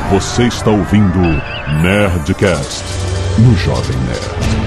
Você está ouvindo Nerdcast no Jovem Nerd.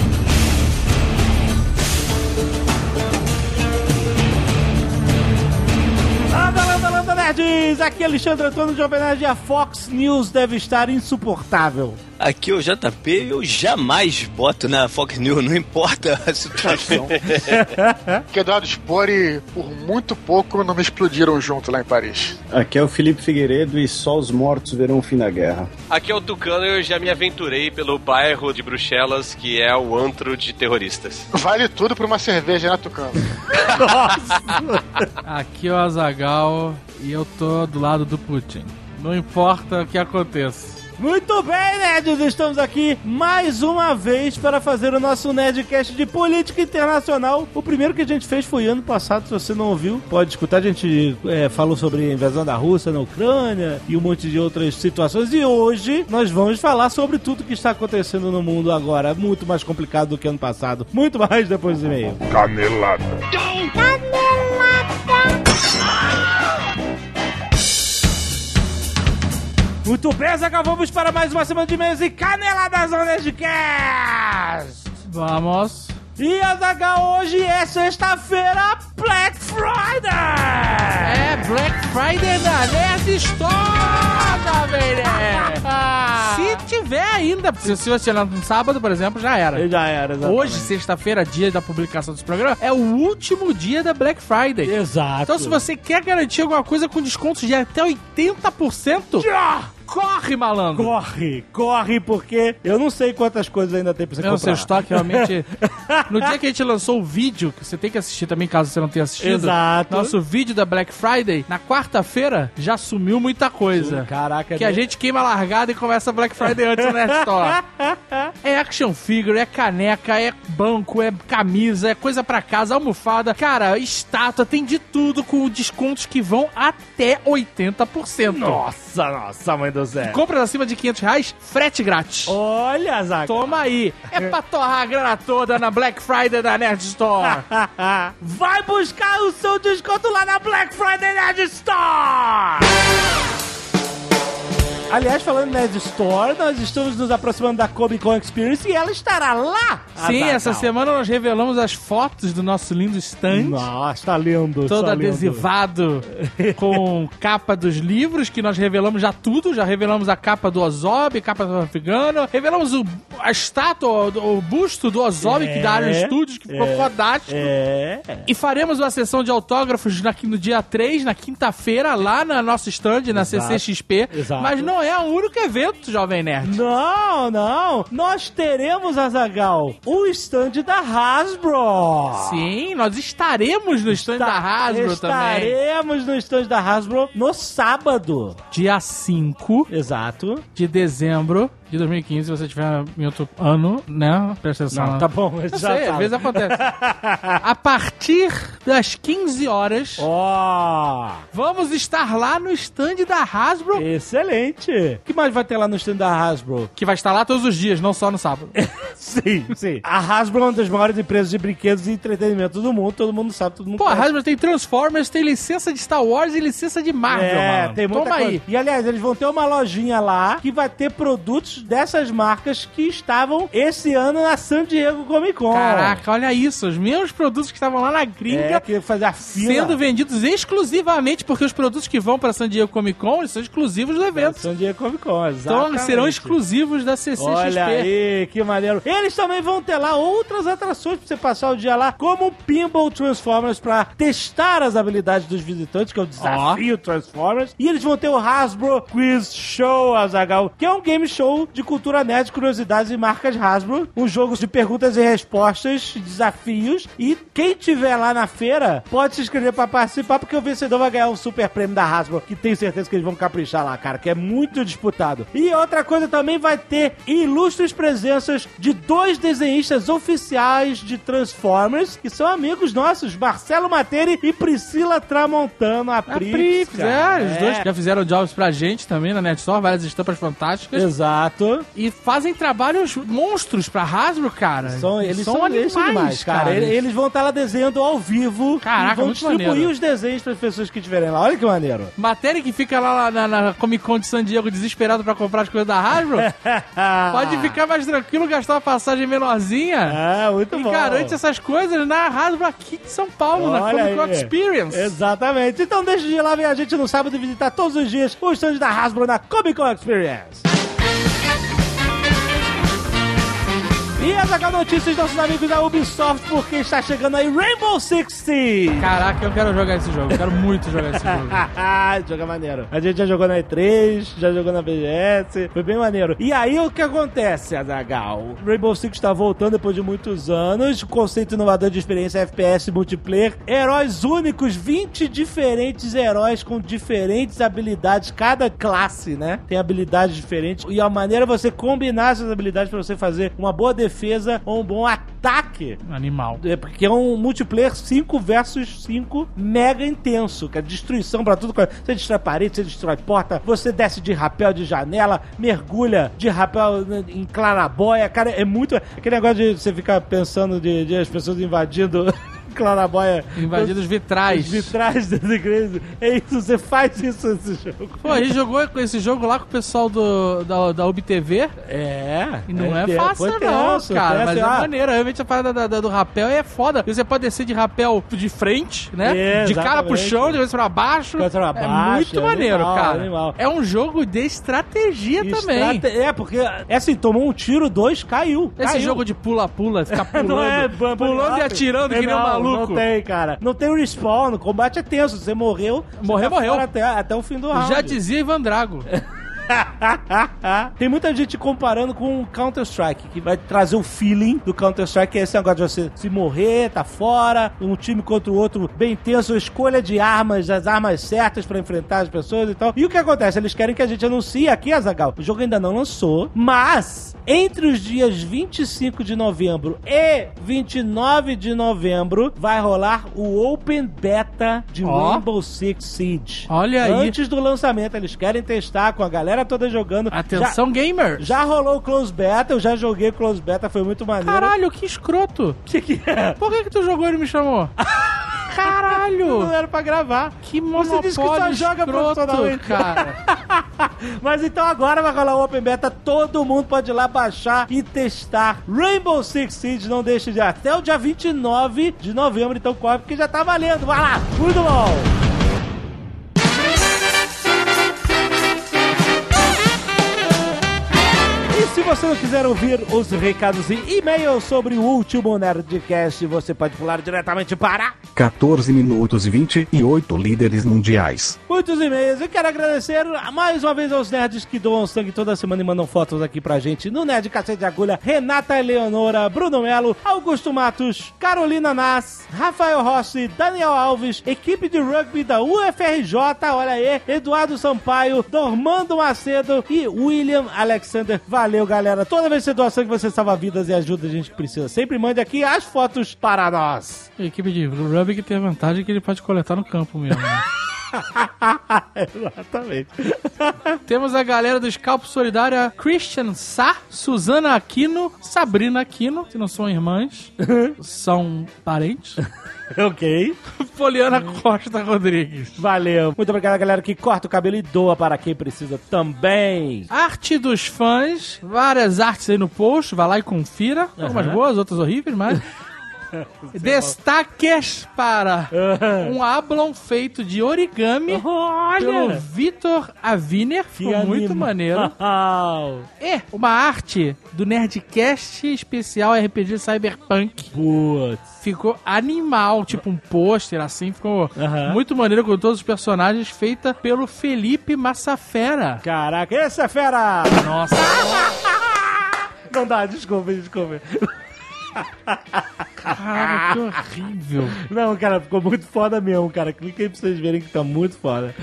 Nerds! Aqui é Alexandre Antônio, Jovem Nerd, e a Fox News deve estar insuportável. Aqui é o JP, eu jamais boto na Fox News, não importa a situação. Aqui é Eduardo Spor e por muito pouco não me explodiram junto lá em Paris. Aqui é o Felipe Figueiredo e só os mortos verão o fim da guerra. Aqui é o Tucano e eu já me aventurei pelo bairro de Bruxelas, que é o antro de terroristas. Vale tudo por uma cerveja, né, Tucano? Nossa! Aqui é o Azaghal e eu tô do lado do Putin. Não importa o que aconteça. Muito bem, nerds! Estamos aqui mais uma vez para fazer o nosso Nerdcast de política internacional. O primeiro que a gente fez foi ano passado, se você não ouviu, pode escutar. A gente falou sobre a invasão da Rússia na Ucrânia e um monte de outras situações. E hoje nós vamos falar sobre tudo que está acontecendo no mundo agora. Muito mais complicado do que ano passado. Muito mais depois do e-mail. Canelada. Muito bem, Zagal, vamos para mais uma semana de e-mails e caneladas no Nerdcast! Vamos. E, Azaghal, hoje é sexta-feira, Black Friday! É Black Friday na Nerd Store, velho! Se tiver ainda, se você olhar no sábado, por exemplo, já era. Já era, exatamente. Hoje, sexta-feira, dia da publicação desse programa, é o último dia da Black Friday. Exato. Então, se você quer garantir alguma coisa com descontos de até 80%... Corre, malandro! Corre, porque eu não sei quantas coisas ainda tem pra você comprar. O seu estoque realmente... No dia que a gente lançou o vídeo, que você tem que assistir também, caso você não tenha assistido. Exato. Nosso vídeo da Black Friday, na quarta-feira, já sumiu muita coisa. Caraca. Que a gente queima a largada e começa a Black Friday antes do Nerd Store. É action figure, é caneca, é banco, é camisa, é coisa pra casa, almofada. Cara, estátua, tem de tudo com descontos que vão até 80%. Nossa, mãe do céu. Compras acima de R$500, frete grátis. Olha, Zagal. Toma aí. É pra torrar a grana toda na Black Friday da Nerd Store. Vai buscar o seu desconto lá na Black Friday Nerd Store! Aliás, falando em Nerd Store, nós estamos nos aproximando da Comic Con Experience e ela estará lá! Sim, essa semana nós revelamos as fotos do nosso lindo stand. Nossa, tá lindo. Todo tá adesivado com capa dos livros, que nós revelamos já tudo. Já revelamos a capa do Ozob, capa do Afegano. Revelamos a estátua, o busto do Ozob, que da Arion Studios, que ficou fodástico. E faremos uma sessão de autógrafos no dia 3, na quinta-feira, lá na nossa stand, na CCXP. Exato. Mas não é o único evento, Jovem Nerd. Não. Nós teremos, Azaghal, o stand da Hasbro. Sim, nós estaremos no stand da Hasbro também. Estaremos no stand da Hasbro no sábado. Dia 5. Exato. De dezembro de 2015, se você tiver em outro ano, né? Presta atenção. Não, tá bom. Eu sei, às vezes acontece. A partir das 15 horas, vamos estar lá no stand da Hasbro. Excelente. O que mais vai ter lá no stand da Hasbro? Que vai estar lá todos os dias, não só no sábado. Sim. A Hasbro é uma das maiores empresas de brinquedos e entretenimento do mundo. Todo mundo sabe, todo mundo conhece. A Hasbro tem Transformers, tem licença de Star Wars e licença de Marvel, mano. Tem muita coisa. Aí. E, aliás, eles vão ter uma lojinha lá que vai ter produtos dessas marcas que estavam esse ano na San Diego Comic Con. Caraca, olha isso. Os mesmos produtos que estavam lá na gringa que fazer a fila. Sendo vendidos exclusivamente, porque os produtos que vão pra San Diego Comic Con, eles são exclusivos do evento. San Diego Comic Con, exatamente. Então serão exclusivos da CCXP. Olha aí, que maneiro. Eles também vão ter lá outras atrações pra você passar o dia lá, como o Pinball Transformers, pra testar as habilidades dos visitantes, que é o desafio Transformers. E eles vão ter o Hasbro Quiz Show, Azaghal, que é um game show de cultura nerd, curiosidades e marcas Hasbro. Um jogo de perguntas e respostas, desafios. E quem tiver lá na feira pode se inscrever pra participar, porque o vencedor vai ganhar um super prêmio da Hasbro, que tenho certeza que eles vão caprichar lá, cara, que é muito disputado. E outra coisa também, vai ter ilustres presenças de 2 desenhistas oficiais de Transformers, que são amigos nossos, Marcelo Materi e Priscila Tramontano, a Prix. Os dois já fizeram jobs pra gente também na Nerd Store, várias estampas fantásticas. Exato. E fazem trabalhos monstros pra Hasbro, cara. Eles são demais, cara. Eles vão estar lá desenhando ao vivo. Caraca, e vão muito distribuir maneiro. os desenhos para as pessoas que estiverem lá. Olha que maneiro. Matéria que fica lá na Comic Con de San Diego desesperado pra comprar as coisas da Hasbro, pode ficar mais tranquilo, gastar uma passagem menorzinha. Muito e bom. garante essas coisas na Hasbro aqui de São Paulo, na Comic Con Experience. Exatamente. Então deixa de ir lá ver a gente no sábado e visitar todos os dias o stand da Hasbro na Comic Con Experience. E essa é a notícia dos nossos amigos da Ubisoft, porque está chegando aí Rainbow Six Siege. Caraca, eu quero jogar esse jogo. Eu quero muito jogar esse jogo. Joga maneiro. A gente já jogou na E3, já jogou na BGS. Foi bem maneiro. E aí o que acontece, Azaghal? Rainbow Six está voltando depois de muitos anos. Conceito inovador de experiência FPS multiplayer. Heróis únicos, 20 diferentes heróis com diferentes habilidades. Cada classe, né? Tem habilidades diferentes. E a maneira você combinar essas habilidades para você fazer uma boa defesa ou um bom ataque. Animal. Porque é um multiplayer 5 versus 5 mega intenso, que é destruição pra tudo. Você destrói parede, você destrói porta, você desce de rapel de janela, mergulha de rapel em clarabóia. Cara, é muito... Aquele negócio de você ficar pensando de as pessoas invadindo... clarabóia. Invadindo os vitrais. Os vitrais das igrejas. É isso, você faz isso nesse jogo. Pô, a gente jogou esse jogo lá com o pessoal da UBTV. E não é fácil não, cara. Mas é maneiro. Realmente a parada do rapel é foda. Você pode descer de rapel de frente, né? De cara pro chão, de vez pra baixo. É muito maneiro, cara. Animal. É um jogo de estratégia também. Porque, assim, tomou um tiro, 2, caiu. Esse jogo de pula-pula, ficar pulando. Não é, pulando e atirando que nem um maluco. Não tem, cara. Não tem respawn. O combate é tenso. Você morreu. Morreu. Até o fim do round. Já dizia Ivan Drago. Tem muita gente comparando com Counter-Strike, que vai trazer o feeling do Counter-Strike, que é esse negócio de você se morrer, tá fora, um time contra o outro bem tenso, escolha de armas, as armas certas pra enfrentar as pessoas e tal. E o que acontece? Eles querem que a gente anuncie aqui, Azaghal. O jogo ainda não lançou, mas entre os dias 25 de novembro e 29 de novembro vai rolar o Open Beta de Rainbow Six Siege. Olha aí. Antes do lançamento, eles querem testar com a galera toda jogando. Atenção, gamer! Já rolou o Close Beta, eu já joguei o Close Beta, foi muito maneiro. Caralho, que escroto! Que é? Por que tu jogou e não me chamou? Caralho! Não era pra gravar. Que monopólio. Você disse que só joga profissionalmente, cara. Mas então agora vai rolar o Open Beta, todo mundo pode ir lá baixar e testar Rainbow Six Siege. Não deixe de ir até o dia 29 de novembro, então corre, porque já tá valendo. Vai lá, muito bom! Se você não quiser ouvir os recados e e-mails sobre o último Nerdcast, você pode pular diretamente para 14 minutos e 28 líderes mundiais. Muitos e-mails. Eu quero agradecer mais uma vez aos nerds que doam sangue toda semana e mandam fotos aqui pra gente no Nerd Cacete de Agulha. Renata Eleonora, Bruno Melo, Augusto Matos, Carolina Nass, Rafael Rossi, Daniel Alves, equipe de rugby da UFRJ, olha aí, Eduardo Sampaio, Dormando Macedo e William Alexander. Valeu, galera. Toda vez que você doa sangue, você salva vidas e ajuda a gente que precisa. Sempre mande aqui as fotos para nós. A equipe de rugby que tem a vantagem que ele pode coletar no campo mesmo, né? Exatamente. Temos a galera do Scalpo Solidária, Christian Sá, Suzana Aquino, Sabrina Aquino, que não são irmãs, são parentes. Ok. Poliana Costa Rodrigues. Valeu. Muito obrigado, galera, que corta o cabelo e doa para quem precisa também. Arte dos fãs, várias artes aí no post, vai lá e confira. Algumas boas, outras horríveis, mas... Destaques para um Ablon feito de origami pelo Vitor Aviner, ficou muito maneiro. E uma arte do Nerdcast especial RPG Cyberpunk. Putz. Ficou animal, tipo um pôster assim, ficou muito maneiro com todos os personagens, feita pelo Felipe Massafera. Caraca, essa é fera! Nossa. Não dá, desculpa. Cara, que horrível. Não, cara, ficou muito foda mesmo, cara. Clica aí pra vocês verem que tá muito foda.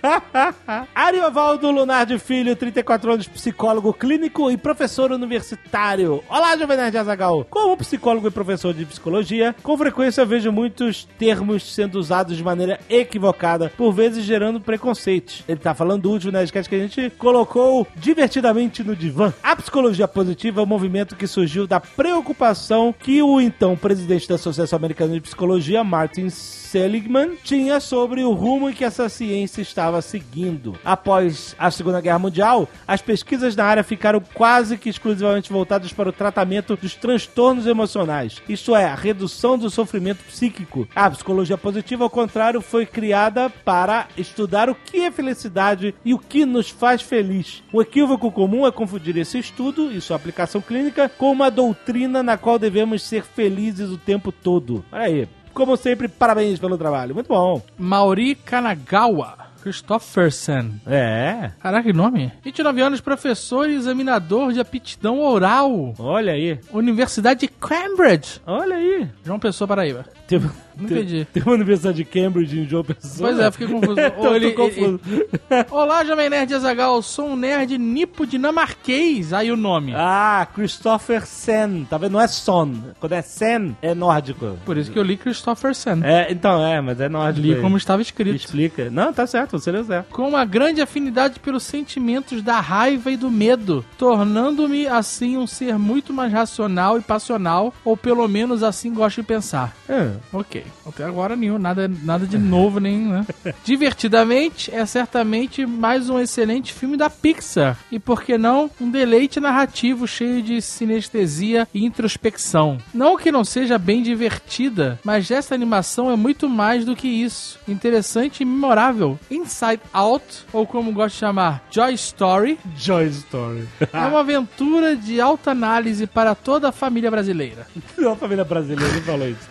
Ariovaldo Lunardi Filho, 34 anos, psicólogo clínico e professor universitário. Olá, Jovem Nerd Azaghal. Como psicólogo e professor de psicologia, com frequência eu vejo muitos termos sendo usados de maneira equivocada, por vezes gerando preconceitos. Ele tá falando do último Nerdcast que a gente colocou divertidamente no divã. A psicologia positiva é um movimento que surgiu da preocupação que o então presidente da Associação Americana de Psicologia, Martin Seligman, tinha sobre o rumo que essa ciência estava seguindo. Após a Segunda Guerra Mundial, as pesquisas na área ficaram quase que exclusivamente voltadas para o tratamento dos transtornos emocionais, isto é, a redução do sofrimento psíquico. A psicologia positiva, ao contrário, foi criada para estudar o que é felicidade e o que nos faz feliz. O equívoco comum é confundir esse estudo e sua aplicação clínica com uma doutrina na qual devemos ser felizes o tempo todo. Olha aí. Como sempre, parabéns pelo trabalho. Muito bom. Mauri Kanagawa Christofferson. É. Caraca, que nome. 29 anos, professor e examinador de aptidão oral. Olha aí. Universidade de Cambridge. Olha aí. João Pessoa, Paraíba. Não entendi. Tem uma universidade de Cambridge em João Pessoa? Pois é, fiquei confuso. Tô confuso. Olá, Jovem Nerd Azaghal. Sou um nerd nipo-dinamarquês. Aí o nome. Ah, Christopher Sen. Tá vendo? Não é Son. Quando é Sen, é nórdico. Por isso que eu li Christofferson. Então, mas é nórdico. Li aí. como estava escrito. Explica. Não, tá certo, você leu certo. Com uma grande afinidade pelos sentimentos da raiva e do medo, tornando-me, assim, um ser muito mais racional e passional, ou pelo menos assim gosto de pensar. Ok. Até agora nenhum, nada de novo, nem, né? Divertidamente, é certamente mais um excelente filme da Pixar. E por que não, um deleite narrativo cheio de sinestesia e introspecção. Não que não seja bem divertida, mas essa animação é muito mais do que isso. Interessante e memorável. Inside Out, ou como gosto de chamar, Joy Story. Joy Story. É uma aventura de alta análise para toda a família brasileira. A família brasileira não falou isso.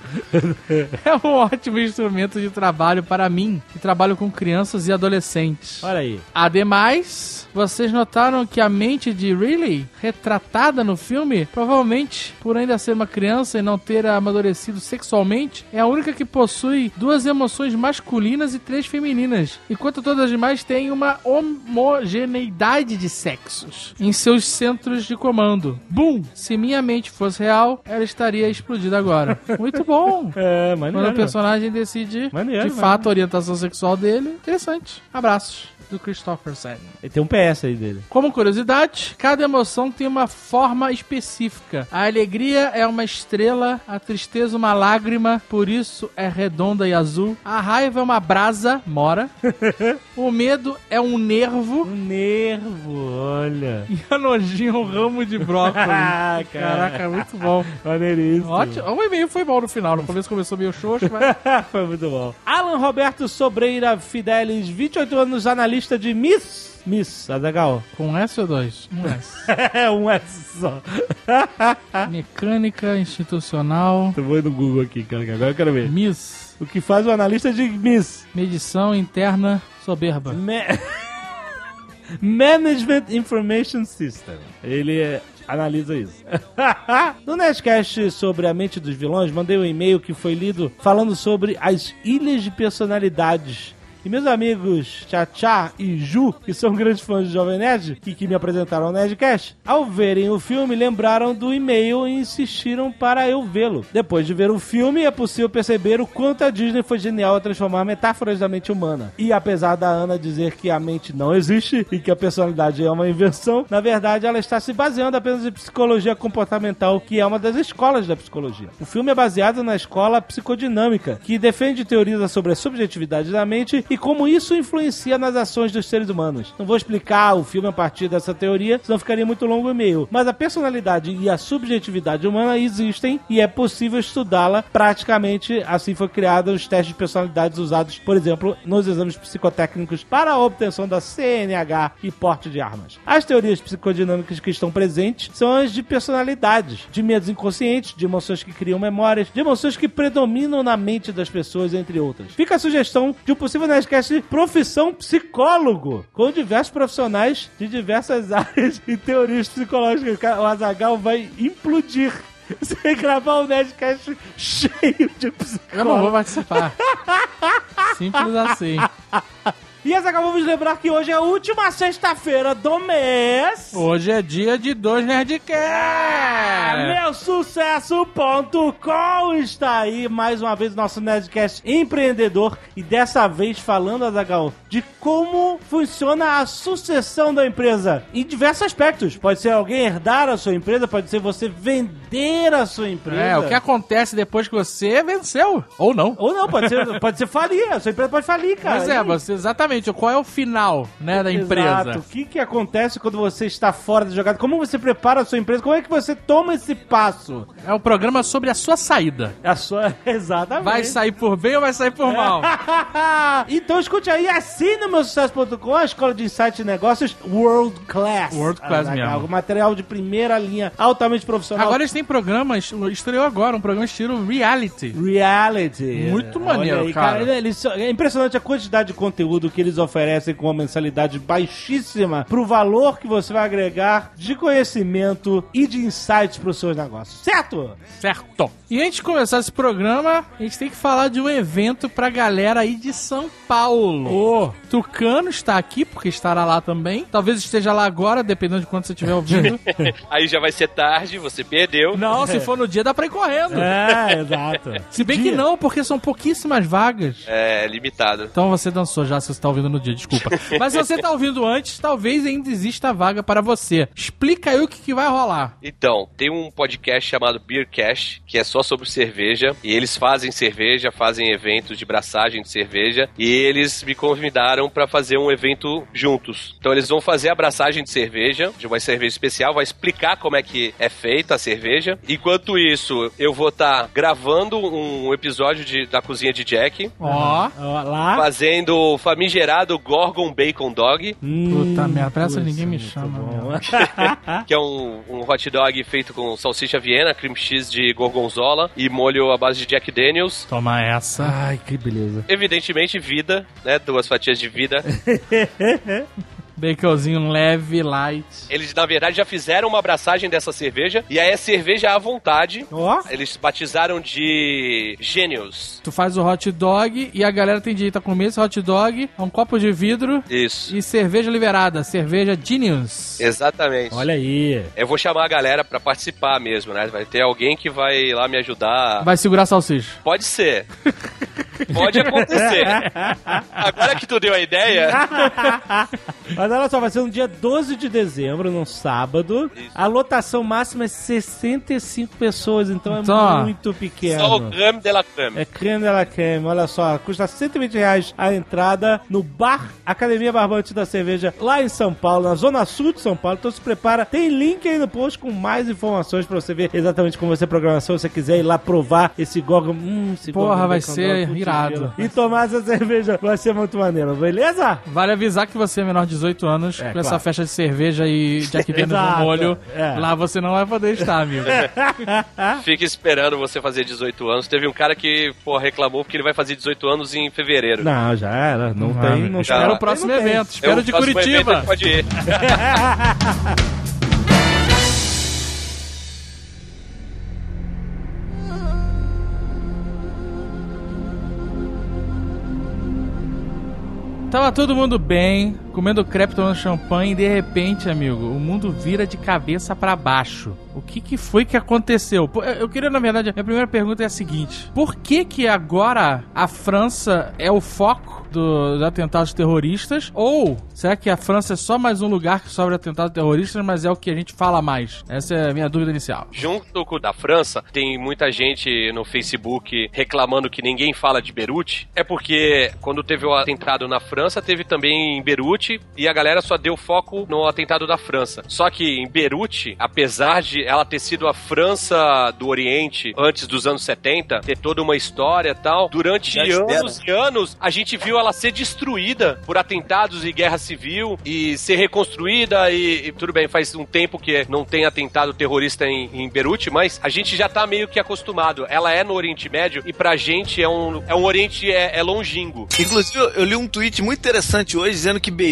É um ótimo instrumento de trabalho para mim, que trabalho com crianças e adolescentes. Olha aí. Ademais, vocês notaram que a mente de Riley, retratada no filme, provavelmente, por ainda ser uma criança e não ter amadurecido sexualmente, é a única que possui 2 emoções masculinas e 3 femininas, enquanto todas as demais têm uma homogeneidade de sexos em seus centros de comando. Boom! Se minha mente fosse real, ela estaria explodida agora. Muito bom! Maneiro. Quando o personagem decide, fato, a orientação sexual dele. Interessante. Abraços. Do Christofferson. E tem um PS aí dele. Como curiosidade, cada emoção tem uma forma específica. A alegria é uma estrela, a tristeza uma lágrima, por isso é redonda e azul. A raiva é uma brasa, mora. O medo é um nervo. Um nervo, olha. E a nojinha é um ramo de brócolis. Caraca, muito bom. Maneiríssimo. Ótimo. O e-mail foi bom no final. No começo começou meio xoxo, mas... Foi muito bom. Alan Roberto Sobreira Fidelis, 28 anos, analista de Miss Azaghal. Com um S ou 2? Um S. É um S só. Mecânica institucional. Eu vou no Google aqui, cara, que agora eu quero ver. Miss. O que faz o analista de Miss? Medição interna soberba. Management Information System. Ele analisa isso. No Nerdcast sobre a mente dos vilões, mandei um e-mail que foi lido falando sobre as ilhas de personalidades. E meus amigos Tchá e Ju, que são grandes fãs de Jovem Nerd e que me apresentaram ao Nerdcast, ao verem o filme, lembraram do e-mail e insistiram para eu vê-lo. Depois de ver o filme, é possível perceber o quanto a Disney foi genial a transformar metáforas da mente humana. E apesar da Ana dizer que a mente não existe e que a personalidade é uma invenção, na verdade ela está se baseando apenas em psicologia comportamental, que é uma das escolas da psicologia. O filme é baseado na escola psicodinâmica, que defende teorias sobre a subjetividade da mente e como isso influencia nas ações dos seres humanos. Não vou explicar o filme a partir dessa teoria, senão ficaria muito longo o e-mail. Mas a personalidade e a subjetividade humana existem e é possível estudá-la praticamente. Assim foi criado os testes de personalidades usados, por exemplo, nos exames psicotécnicos para a obtenção da CNH e porte de armas. As teorias psicodinâmicas que estão presentes são as de personalidades, de medos inconscientes, de emoções que criam memórias, de emoções que predominam na mente das pessoas, entre outras. Fica a sugestão de um possível Nerdcast profissão psicólogo, com diversos profissionais de diversas áreas e teorias psicológicas. O Azaghal vai implodir. você gravar um Nerdcast cheio de psicólogos. Eu não vou participar. Simples assim. E vamos lembrar que hoje é a última sexta-feira do mês. Hoje é dia de 2 Nerdcast. Meusucesso.com está aí mais uma vez nosso Nerdcast empreendedor. E dessa vez falando, Azaghal, de como funciona a sucessão da empresa em diversos aspectos. Pode ser alguém herdar a sua empresa, pode ser você vender a sua empresa. O que acontece depois que você venceu. Ou não. Ou não, pode ser falir. A sua empresa pode falir, cara. Pois é, você exatamente. Qual é o final, né, da empresa? Exato. O que acontece quando você está fora da jogada? Como você prepara a sua empresa? Como é que você toma esse passo? É um programa sobre a sua saída. Exatamente. Vai sair por bem ou vai sair por mal? Então escute aí, assine o Meusucesso.com, a escola de insights e negócios World Class. World Class mesmo. Material de primeira linha, altamente profissional. Agora eles têm programas, estreou agora, um programa estilo reality. Muito maneiro, aí, cara. É impressionante a quantidade de conteúdo que eles oferecem com uma mensalidade baixíssima pro valor que você vai agregar de conhecimento e de insights pros seus negócios. Certo? Certo. E antes de começar esse programa, a gente tem que falar de um evento pra galera aí de São Paulo. Tucano está aqui, porque estará lá também. Talvez esteja lá agora, dependendo de quando você estiver ouvindo. Aí já vai ser tarde, você perdeu. Não, se for no dia dá pra ir correndo. Exato. Se bem que não, porque são pouquíssimas vagas. É, limitado. Então você dançou já, se você tá ouvindo no dia, desculpa. Mas se você tá ouvindo antes, talvez ainda exista vaga para você. Explica aí o que vai rolar. Então, tem um podcast chamado Beercast, que é só sobre cerveja, e eles fazem cerveja, fazem eventos de braçagem de cerveja, e eles me convidaram para fazer um evento juntos. Então eles vão fazer a braçagem de cerveja, de uma cerveja especial, vai explicar como é que é feita a cerveja. Enquanto isso, eu vou estar gravando um episódio da Cozinha de Jack. Lá. Fazendo o famigerado Gorgon Bacon Dog. Puta merda, parece que ninguém me chama. Que é um hot dog feito com salsicha Viena, cream cheese de gorgonzola e molho à base de Jack Daniels. Toma essa. Ai, que beleza. Evidentemente, vida, né? 2 fatias de vida. Baconzinho leve, light. Eles, na verdade, já fizeram uma abraçagem dessa cerveja. E aí é cerveja à vontade. Eles batizaram de Genius. Tu faz o hot dog e a galera tem direito a comer esse hot dog, um copo de vidro. Isso. E cerveja liberada, cerveja Genius. Exatamente. Olha aí. Eu vou chamar a galera pra participar mesmo, né? Vai ter alguém que vai lá me ajudar. Vai segurar a salsicha. Pode ser. Pode acontecer. Agora que tu deu a ideia... Mas olha só, vai ser no dia 12 de dezembro, num sábado. Isso. A lotação máxima é 65 pessoas, então é muito pequeno. Só o creme de la creme. É creme de la creme, olha só. Custa R$120 a entrada no Bar Academia Barbante da Cerveja, lá em São Paulo, na zona sul de São Paulo. Então se prepara. Tem link aí no post com mais informações pra você ver exatamente como vai ser a programação. Se você quiser ir lá provar esse Gorgon. Porra, vai ser irado. E tomar essa cerveja vai ser muito maneiro, beleza? Vale avisar que você é menor de 18 anos, com essa festa de cerveja e Jack Daniels no molho, lá você não vai poder estar, amigo. Fica esperando você fazer 18 anos. Teve um cara que, reclamou porque ele vai fazer 18 anos em fevereiro. Não, já era. Não tem. Não espera o próximo evento. Espero de Curitiba. Evento, pode ir. Tava todo mundo bem, comendo crepe, tomando champanhe, e de repente, amigo, o mundo vira de cabeça pra baixo. O que foi que aconteceu? Eu queria, na verdade, minha primeira pergunta é a seguinte: por que agora a França é o foco dos atentados terroristas? Ou será que a França é só mais um lugar que sofre atentados terroristas, mas é o que a gente fala mais? Essa é a minha dúvida inicial. Junto com o da França, tem muita gente no Facebook reclamando que ninguém fala de Beirute. É porque quando teve o atentado na França, teve também em Beirute, e a galera só deu foco no atentado da França. Só que em Beirute, apesar de ela ter sido a França do Oriente antes dos anos 70, ter toda uma história e tal, durante anos e anos, a gente viu ela ser destruída por atentados e guerra civil e ser reconstruída e tudo bem, faz um tempo que não tem atentado terrorista em Beirute, mas a gente já tá meio que acostumado. Ela é no Oriente Médio e pra gente é um Oriente longínquo. Inclusive, eu li um tweet muito interessante hoje dizendo que Beirute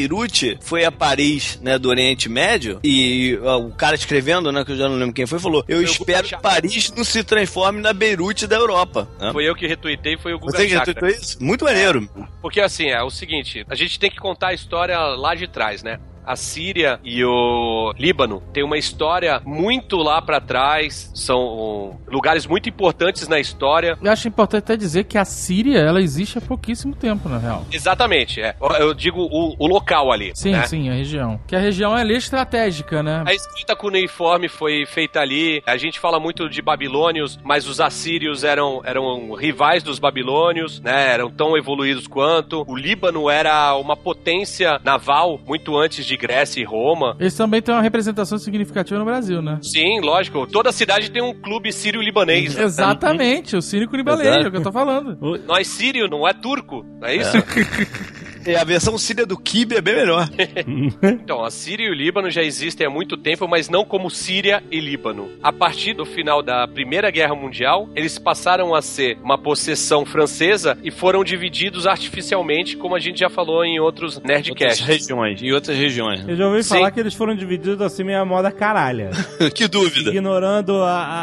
Beirute foi a Paris, né, do Oriente Médio, e o cara escrevendo, né, que eu já não lembro quem foi, falou, eu espero que Paris não se transforme na Beirute da Europa. Né? Foi eu que retuitei, foi o Guga Você que retweetou isso? Muito maneiro. Porque assim, é o seguinte, a gente tem que contar a história lá de trás, né? A Síria e o Líbano tem uma história muito lá pra trás, são lugares muito importantes na história. Eu acho importante até dizer que a Síria, ela existe há pouquíssimo tempo, na real. Exatamente, eu digo o local ali. Sim, né? sim, a região. Que a região é ali estratégica, né? A escrita cuneiforme foi feita ali, a gente fala muito de babilônios, mas os assírios eram rivais dos babilônios, né? Eram tão evoluídos quanto. O Líbano era uma potência naval muito antes de Grécia e Roma. Eles também têm uma representação significativa no Brasil, né? Sim, lógico. Toda cidade tem um clube sírio-libanês. Exatamente, o sírio-libanês, é o que eu tô falando. Nós sírio, não é turco, não é isso? E a versão síria do Kibe é bem melhor. Então, a Síria e o Líbano já existem há muito tempo, mas não como Síria e Líbano. A partir do final da Primeira Guerra Mundial, eles passaram a ser uma possessão francesa e foram divididos artificialmente, como a gente já falou em outros Nerdcasts. Em outras regiões. Eu já ouvi falar que eles foram divididos assim meio a moda caralha. Que dúvida. Ignorando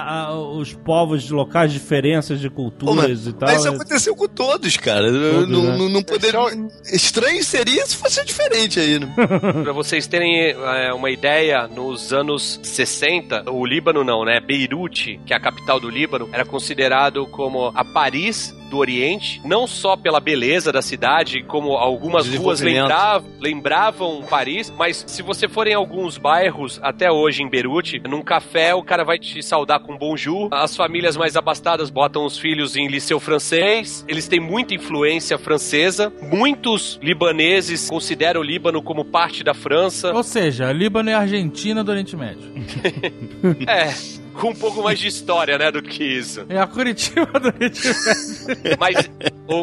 os povos de locais, diferenças de culturas e tal. Mas isso aconteceu com todos, cara. Não poderia... Estranho seria se fosse diferente aí, né? Pra vocês terem uma ideia, nos anos 60, o Líbano não, né? Beirute, que é a capital do Líbano, era considerado como a Paris do Oriente, não só pela beleza da cidade, como algumas ruas lembravam Paris, mas se você for em alguns bairros, até hoje em Beirute, num café o cara vai te saudar com bonjour, as famílias mais abastadas botam os filhos em liceu francês, eles têm muita influência francesa, muitos libaneses consideram o Líbano como parte da França. Ou seja, Líbano é a Argentina do Oriente Médio. Com um pouco mais de história, né, do que isso. É a Curitiba do Oriente Médio. Mas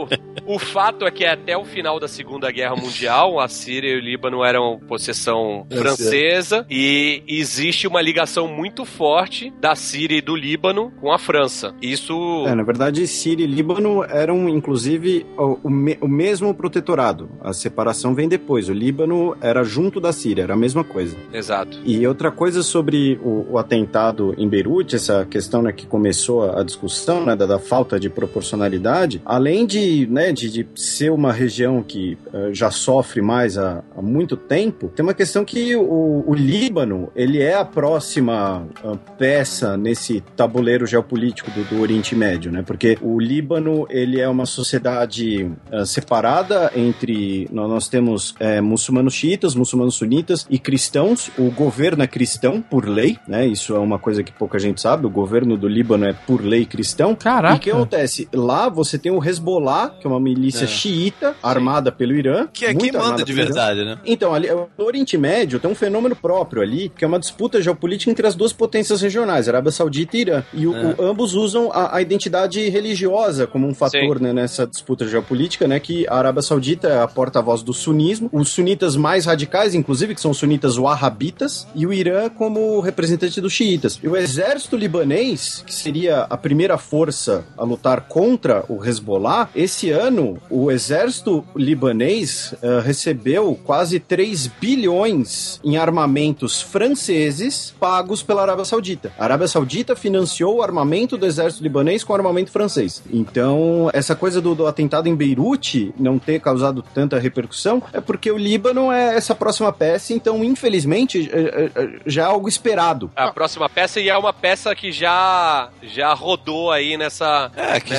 o fato é que até o final da Segunda Guerra Mundial, a Síria e o Líbano eram possessão francesa e existe uma ligação muito forte da Síria e do Líbano com a França. Isso... na verdade, Síria e Líbano eram, inclusive, o mesmo protetorado. A separação vem depois. O Líbano era junto da Síria, era a mesma coisa. Exato. E outra coisa sobre o atentado em Beirute, essa questão, né, que começou a discussão, né, da falta de proporcionalidade, além de ser uma região que já sofre mais há muito tempo, tem uma questão que o Líbano, ele é a próxima peça nesse tabuleiro geopolítico do Oriente Médio, né, porque o Líbano, ele é uma sociedade separada entre, nós temos muçulmanos xiitas, muçulmanos sunitas e cristãos. O governo é cristão por lei, né, isso é uma coisa que pouca gente sabe, o governo do Líbano é por lei cristão. Caraca! E o que acontece? Lá você tem o Hezbollah, que é uma milícia xiita, armada pelo Irã. Que é quem manda de verdade, né? Então, ali, no Oriente Médio tem um fenômeno próprio ali, que é uma disputa geopolítica entre as duas potências regionais, Arábia Saudita e Irã. E ambos usam a identidade religiosa como um fator, né, nessa disputa geopolítica, né, que a Arábia Saudita é a porta-voz do sunismo, os sunitas mais radicais, inclusive, que são os sunitas wahhabitas, e o Irã como representante dos xiitas. E o exército libanês, que seria a primeira força a lutar contra o Hezbollah, esse ano o exército libanês recebeu quase 3 bilhões em armamentos franceses pagos pela Arábia Saudita. A Arábia Saudita financiou o armamento do exército libanês com armamento francês. Então, essa coisa do atentado em Beirute não ter causado tanta repercussão é porque o Líbano é essa próxima peça, então, infelizmente, já é algo esperado. A próxima peça, e é uma peça que já rodou aí nessa...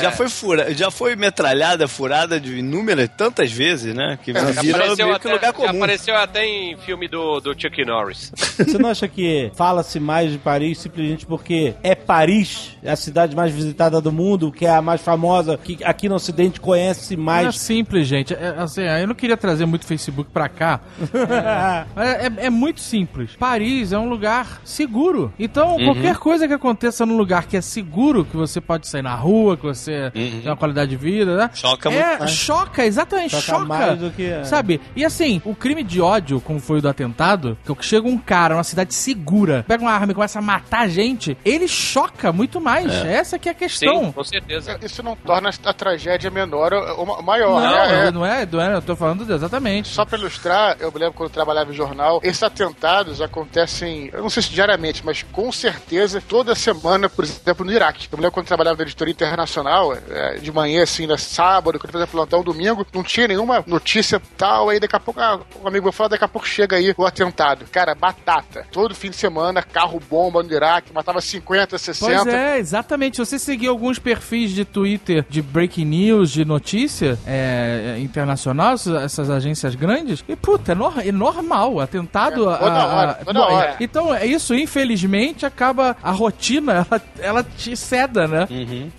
já foi metralhada, furada de inúmeras, tantas vezes, né? Que virou meio que lugar comum. Já apareceu até em filme do Chuck Norris. Você não acha que fala-se mais de Paris simplesmente porque é Paris, a cidade mais visitada do mundo, que é a mais famosa, que aqui no Ocidente conhece mais? Não é simples, gente. Assim, eu não queria trazer muito Facebook pra cá. É muito simples. Paris é um lugar seguro. Então, qualquer coisa que aconteça num lugar que é seguro, que você pode sair na rua, que você tem uma qualidade de vida, né? Choca muito mais. Choca, exatamente, choca. Mais do que... Sabe? E assim, o crime de ódio, como foi o do atentado, que chega um cara numa cidade segura, pega uma arma e começa a matar gente, ele choca muito mais. Essa que é a questão. Sim, com certeza. Isso não torna a tragédia menor ou maior, Não é, eu tô falando exatamente. Só pra ilustrar, eu me lembro quando eu trabalhava em jornal, esses atentados acontecem, eu não sei se diariamente, mas com certeza toda semana, por exemplo, no Iraque. Eu me lembro quando eu trabalhava na editoria internacional, de manhã, assim, na sábado, quando eu fazia plantão, domingo, não tinha nenhuma notícia tal, aí daqui a pouco, um amigo meu falou, daqui a pouco chega aí o atentado. Cara, batata. Todo fim de semana, carro-bomba no Iraque, matava 50, 60. Pois é, exatamente. Se você seguir alguns perfis de Twitter de breaking news, de notícia internacional, essas agências grandes, e puta, é normal. Atentado toda hora. Então, isso, infelizmente, acaba a rotina, ela te ceda, né? Uhum.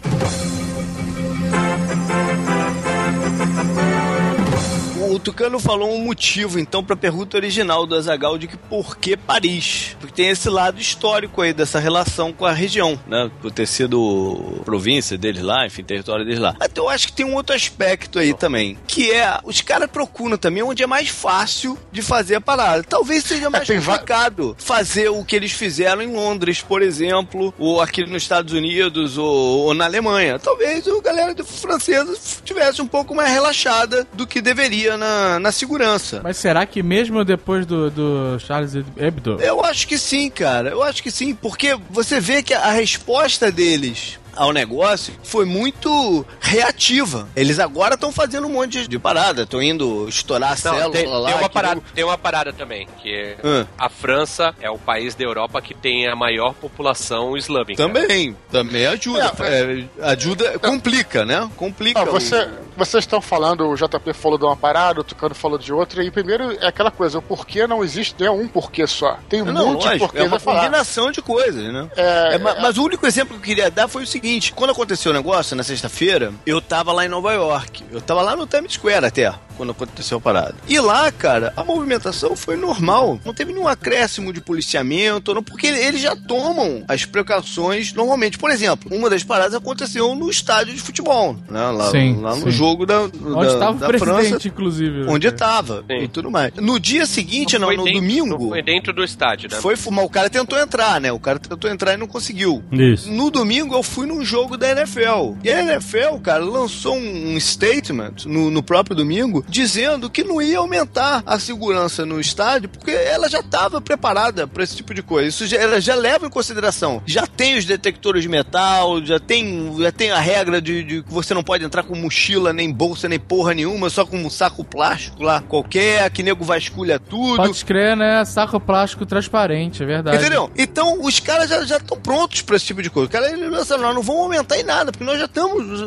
O Tucano falou um motivo, então, pra pergunta original do Azaghal de que por que Paris? Porque tem esse lado histórico aí dessa relação com a região, né? Por ter sido província deles lá, enfim, território deles lá. Mas eu acho que tem um outro aspecto aí também, que é, os caras procuram também onde é mais fácil de fazer a parada. Talvez seja mais complicado fazer o que eles fizeram em Londres, por exemplo, ou aqui nos Estados Unidos, ou na Alemanha. Talvez a galera francesa tivesse um pouco mais relaxada do que deveria na segurança. Mas será que mesmo depois do Charles Hebdo? Eu acho que sim, cara. Eu acho que sim, porque você vê que a resposta deles ao negócio foi muito reativa. Eles agora estão fazendo um monte de parada, estão indo estourar a célula lá. Tem uma parada também, que a França é o país da Europa que tem a maior população islâmica. Também ajuda. Ajuda, complica, né? Complica. Vocês estão falando, o JP falou de uma parada, o Tucano falou de outra, e primeiro é aquela coisa, o porquê não existe, não é um porquê só. Tem um monte de porquês. É uma combinação de coisas, né? Mas o único exemplo que eu queria dar foi o seguinte: quando aconteceu o negócio, na sexta-feira, eu tava lá em Nova York. Eu tava lá no Times Square até, quando aconteceu a parada. E lá, cara, a movimentação foi normal. Não teve nenhum acréscimo de policiamento, porque eles já tomam as precauções normalmente. Por exemplo, uma das paradas aconteceu no estádio de futebol, né? Lá no jogo onde estava o presidente, França, inclusive. Onde estava e tudo mais. No dia seguinte, no domingo... Não foi dentro do estádio, né? Mas o cara tentou entrar, né? O cara tentou entrar e não conseguiu. Isso. No domingo, eu fui num jogo da NFL. E a NFL, cara, lançou um statement no próprio domingo, dizendo que não ia aumentar a segurança no estádio, porque ela já estava preparada para esse tipo de coisa. Isso ela já leva em consideração. Já tem os detectores de metal, já tem a regra de que você não pode entrar com mochila, nem bolsa, nem porra nenhuma, só com um saco plástico lá qualquer, que nego vasculha tudo. Pode crer, né? Saco plástico transparente, é verdade. Entendeu? Então, os caras já estão prontos pra esse tipo de coisa. Os caras não vão aumentar em nada, porque nós já estamos...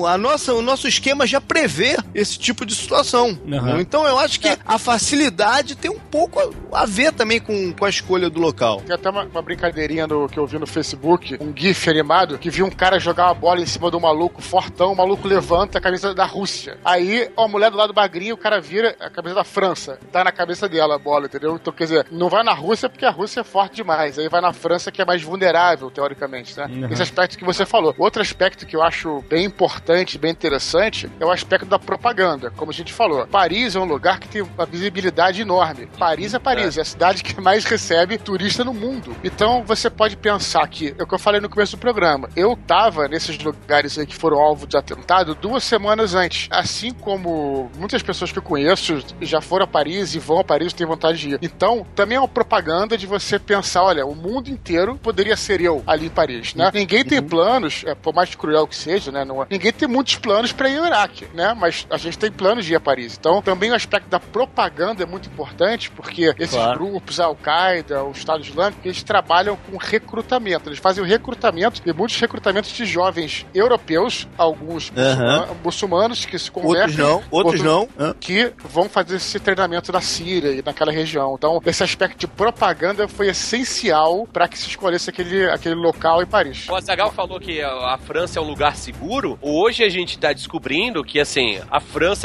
O nosso esquema já prevê esse tipo de situação. Uhum. Então, eu acho que a facilidade tem um pouco a ver também com a escolha do local. Tem até uma brincadeirinha que eu vi no Facebook, um gif animado, que viu um cara jogar uma bola em cima do maluco fortão, o maluco levanta a camisa da Rússia. Aí, a mulher do lado magrinho, o cara vira a camisa da França. Tá na cabeça dela a bola, entendeu? Então, quer dizer, não vai na Rússia porque a Rússia é forte demais. Aí vai na França, que é mais vulnerável, teoricamente, né? Uhum. Esse aspecto que você falou. Outro aspecto que eu acho bem importante, bem interessante, é o aspecto da propaganda. Como a gente falou, Paris é um lugar que tem uma visibilidade enorme. Paris é Paris, é a cidade que mais recebe turista no mundo. Então, você pode pensar que, é o que eu falei no começo do programa, eu tava nesses lugares aí que foram alvo de atentado 2 semanas antes. Assim como muitas pessoas que eu conheço já foram a Paris e vão a Paris e têm vontade de ir. Então, também é uma propaganda de você pensar, olha, o mundo inteiro poderia ser eu ali em Paris, né? Ninguém tem planos, por mais cruel que seja, né? Ninguém tem muitos planos para ir ao Iraque, né? Mas a gente tem planos de ir a Paris. Então, também o aspecto da propaganda é muito importante, porque esses grupos, a Al-Qaeda, o Estado Islâmico, eles trabalham com recrutamento. Eles fazem o recrutamento, e muitos recrutamentos de jovens europeus, alguns muçulmanos que se convertem, outros não, que vão fazer esse treinamento na Síria e naquela região. Então, esse aspecto de propaganda foi essencial para que se escolhesse aquele local em Paris. O Azaghal falou que a França é um lugar seguro. Hoje a gente está descobrindo que, assim, a França realmente,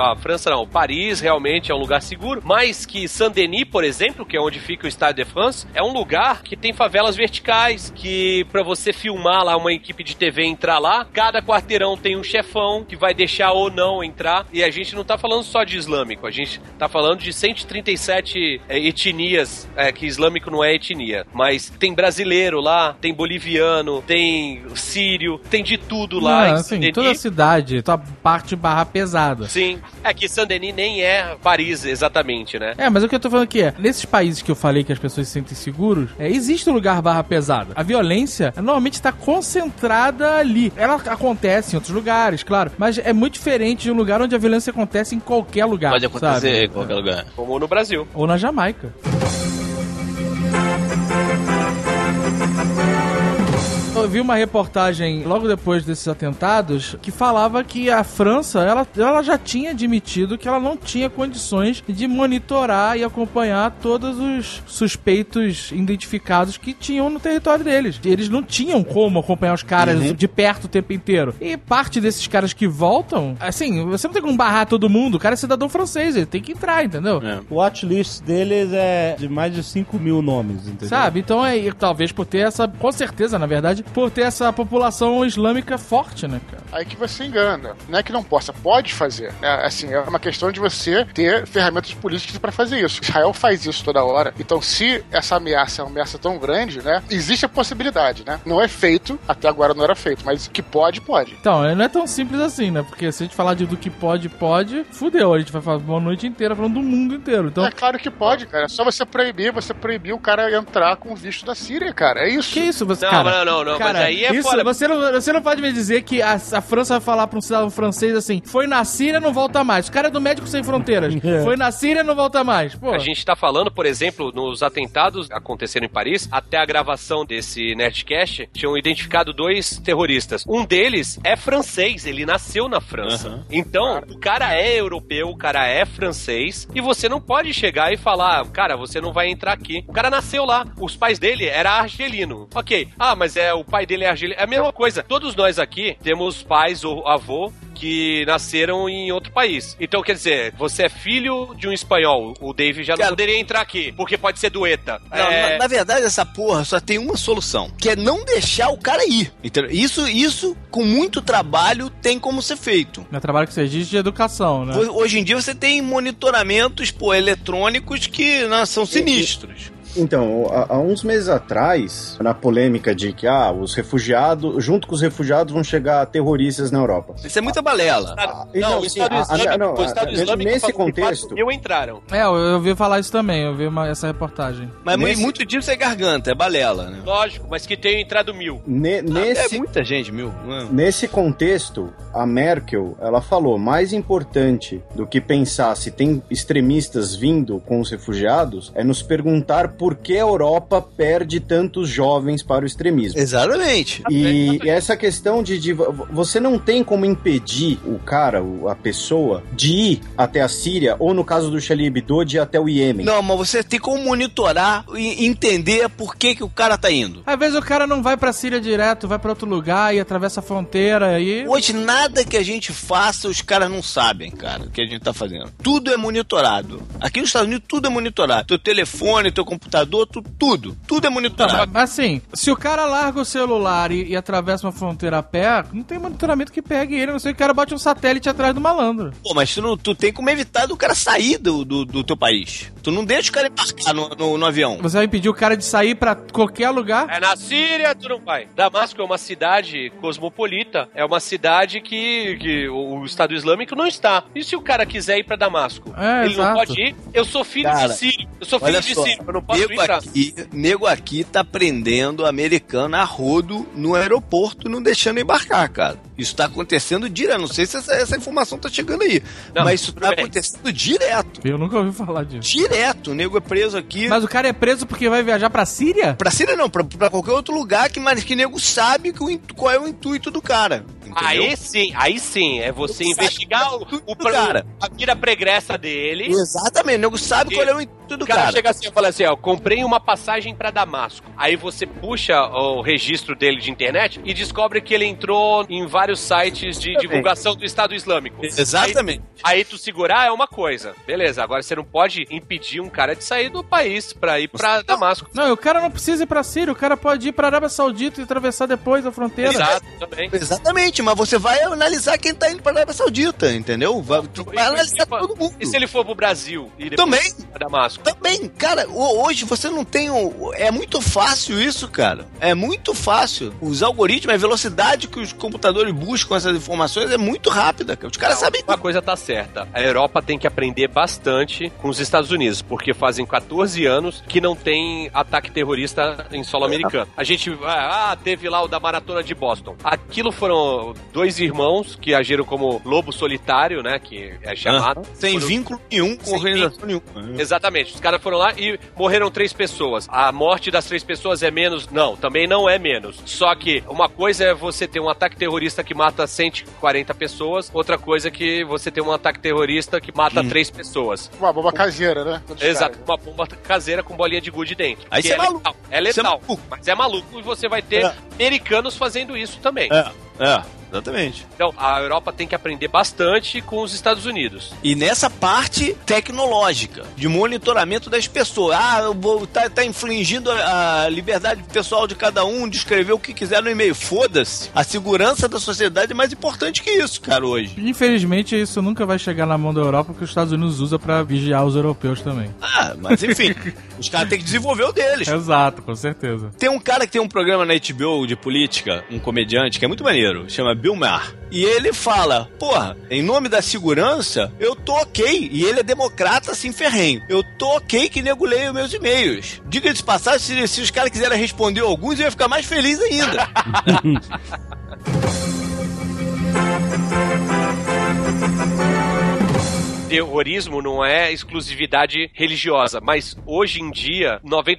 a França não, Paris realmente é um lugar seguro, mas que Saint-Denis, por exemplo, que é onde fica o Stade de France, é um lugar que tem favelas verticais, que pra você filmar lá uma equipe de TV entrar lá, cada quarteirão tem um chefão que vai deixar ou não entrar, e a gente não tá falando só de islâmico, a gente tá falando de 137 etnias, que islâmico não é etnia, mas tem brasileiro lá, tem boliviano, tem sírio, tem de tudo lá. Assim, toda a cidade, toda parte barra pesada. Sim, é que Saint-Denis nem é Paris exatamente, né? Mas o que eu tô falando aqui nesses países que eu falei que as pessoas se sentem seguros, existe um lugar barra pesada. A violência normalmente está concentrada ali. Ela acontece em outros lugares, claro, mas é muito diferente de um lugar onde a violência acontece em qualquer lugar. Pode acontecer, sabe? em qualquer lugar. Como no Brasil. Ou na Jamaica. Eu vi uma reportagem logo depois desses atentados que falava que a França, ela já tinha admitido que ela não tinha condições de monitorar e acompanhar todos os suspeitos identificados que tinham no território deles. Eles não tinham como acompanhar os caras de perto o tempo inteiro. E parte desses caras que voltam, assim, você não tem como barrar todo mundo. O cara é cidadão francês, ele tem que entrar, entendeu? O watchlist deles é de mais de 5 mil nomes, entendeu? Sabe? Então, talvez por ter essa, com certeza, na verdade, por ter essa população islâmica forte, né, cara? Aí que você engana. Não é que não possa, pode fazer. Assim, é uma questão de você ter ferramentas políticas pra fazer isso. Israel faz isso toda hora. Então, se essa ameaça é uma ameaça tão grande, né, existe a possibilidade, né? Não é feito, até agora não era feito, mas que pode. Então, não é tão simples assim, né? Porque se a gente falar do que pode, fudeu. A gente vai falar uma noite inteira falando do mundo inteiro. Então... É claro que pode, cara. É só você proibir o cara entrar com o visto da Síria, cara. É isso. Que isso? Você, não, cara, mas aí é isso, fora. Você não pode me dizer que a França vai falar pra um cidadão francês assim, foi na Síria, não volta mais. O cara é do Médicos Sem Fronteiras. Foi na Síria, não volta mais. Pô. A gente tá falando, por exemplo, nos atentados aconteceram em Paris, até a gravação desse Nerdcast, tinham identificado 2 terroristas. Um deles é francês, ele nasceu na França. Então, o cara é europeu, o cara é francês, e você não pode chegar e falar, cara, você não vai entrar aqui. O cara nasceu lá, os pais dele eram argelino. Ok, mas o pai dele é argelino. É a mesma coisa. Todos nós aqui temos pais ou avô que nasceram em outro país. Então, quer dizer, você é filho de um espanhol. O Dave já não poderia entrar aqui, porque pode ser do ETA. Não, na verdade, essa porra só tem uma solução, que é não deixar o cara ir. Entendeu? Isso, com muito trabalho, tem como ser feito. É trabalho que você diz de educação, né? Hoje em dia, você tem monitoramentos, eletrônicos que são sinistros. Então, há uns meses atrás, na polêmica de que os refugiados, junto com os refugiados, vão chegar terroristas na Europa. Isso é muita balela. O Estado Islâmico nesse contexto... entraram. Eu ouvi falar isso também, eu vi essa reportagem. Mas muito disso é garganta, é balela, né? Lógico, mas que tenham entrado 1.000. É muita gente, 1.000. Nesse contexto, a Merkel, ela falou, mais importante do que pensar se tem extremistas vindo com os refugiados, é nos perguntar por que a Europa perde tantos jovens para o extremismo. Exatamente. E essa questão de você não tem como impedir o cara, a pessoa, de ir até a Síria, ou no caso do Charlie Hebdo, de ir até o Iêmen. Não, mas você tem como monitorar e entender por que o cara tá indo. Às vezes o cara não vai pra Síria direto, vai pra outro lugar e atravessa a fronteira e... Hoje nada que a gente faça, os caras não sabem, cara, o que a gente tá fazendo. Tudo é monitorado. Aqui nos Estados Unidos tudo é monitorado. Teu telefone, teu computador, tudo é monitorado. Mas assim, se o cara larga o celular e atravessa uma fronteira a pé, não tem monitoramento que pegue ele, não sei, o cara bate um satélite atrás do malandro. Pô, mas tu tem como evitar do cara sair do teu país. Tu não deixa o cara embarcar no avião. Você vai impedir o cara de sair pra qualquer lugar? É na Síria, tu não vai. Damasco é uma cidade cosmopolita, é uma cidade que o Estado Islâmico não está. E se o cara quiser ir pra Damasco? Ele não pode ir? Eu sou filho de sírio. Eu sou filho de sírio, eu não posso nego aqui tá prendendo americano a rodo no aeroporto, não deixando embarcar, cara. Isso tá acontecendo direto. Não sei se essa informação tá chegando aí. Não, mas isso tá acontecendo direto. Eu nunca ouvi falar disso. Direto. O nego é preso aqui. Mas o cara é preso porque vai viajar pra Síria? Pra Síria não, pra qualquer outro lugar, mas que nego sabe qual é o intuito do cara. entendeu? Aí sim, é você investigar cara. a vida pregressa dele. Exatamente, o nego sabe qual é o intuito do cara. O cara chega assim e fala assim, ó, comprei uma passagem pra Damasco. Aí você puxa o registro dele de internet e descobre que ele entrou em vários sites de divulgação do Estado Islâmico. Exatamente. Aí tu segurar é uma coisa. Beleza, agora você não pode impedir um cara de sair do país pra ir pra Damasco. Não, o cara não precisa ir pra Síria, o cara pode ir pra Arábia Saudita e atravessar depois a fronteira. Exato, também. Exatamente, mas você vai analisar quem tá indo pra Arábia Saudita, entendeu? Vai analisar todo mundo. E se ele for pro Brasil e depois também pra Damasco? Também, cara, hoje você não tem é muito fácil isso, cara. É muito fácil. Os algoritmos, a velocidade que os computadores buscam essas informações é muito rápida, cara. Os caras sabem. Uma coisa tá certa. A Europa tem que aprender bastante com os Estados Unidos, porque fazem 14 anos que não tem ataque terrorista em solo americano. A gente, teve lá o da Maratona de Boston. Aquilo foram 2 irmãos que agiram como lobo solitário, né, que é chamado. Sem vínculo nenhum com organização nenhuma. Exatamente. Os caras foram lá e morreram 3 pessoas. A morte das 3 pessoas é menos? Não, também não é menos. Só que uma coisa é você ter um ataque terrorista que mata 140 pessoas, outra coisa é que você tem um ataque terrorista que mata 3 pessoas. Uma bomba caseira, né? Exato, uma bomba caseira com bolinha de gude dentro. Aí você é maluco. É letal, mas é maluco e você vai ter americanos fazendo isso também. Exatamente. Então, a Europa tem que aprender bastante com os Estados Unidos. E nessa parte tecnológica, de monitoramento das pessoas. Tá infringindo a liberdade pessoal de cada um de escrever o que quiser no e-mail. Foda-se. A segurança da sociedade é mais importante que isso, cara, hoje. Infelizmente, isso nunca vai chegar na mão da Europa, porque os Estados Unidos usa pra vigiar os europeus também. Mas enfim, os caras têm que desenvolver o deles. Exato, com certeza. Tem um cara que tem um programa na HBO de política, um comediante, que é muito maneiro, chama Bill Maher. E ele fala, porra, em nome da segurança, eu tô ok. E ele é democrata assim ferrenho. Eu tô ok que nego leia os meus e-mails. Diga de passagem, se os caras quiserem responder alguns, eu ia ficar mais feliz ainda. Terrorismo não é exclusividade religiosa, mas hoje em dia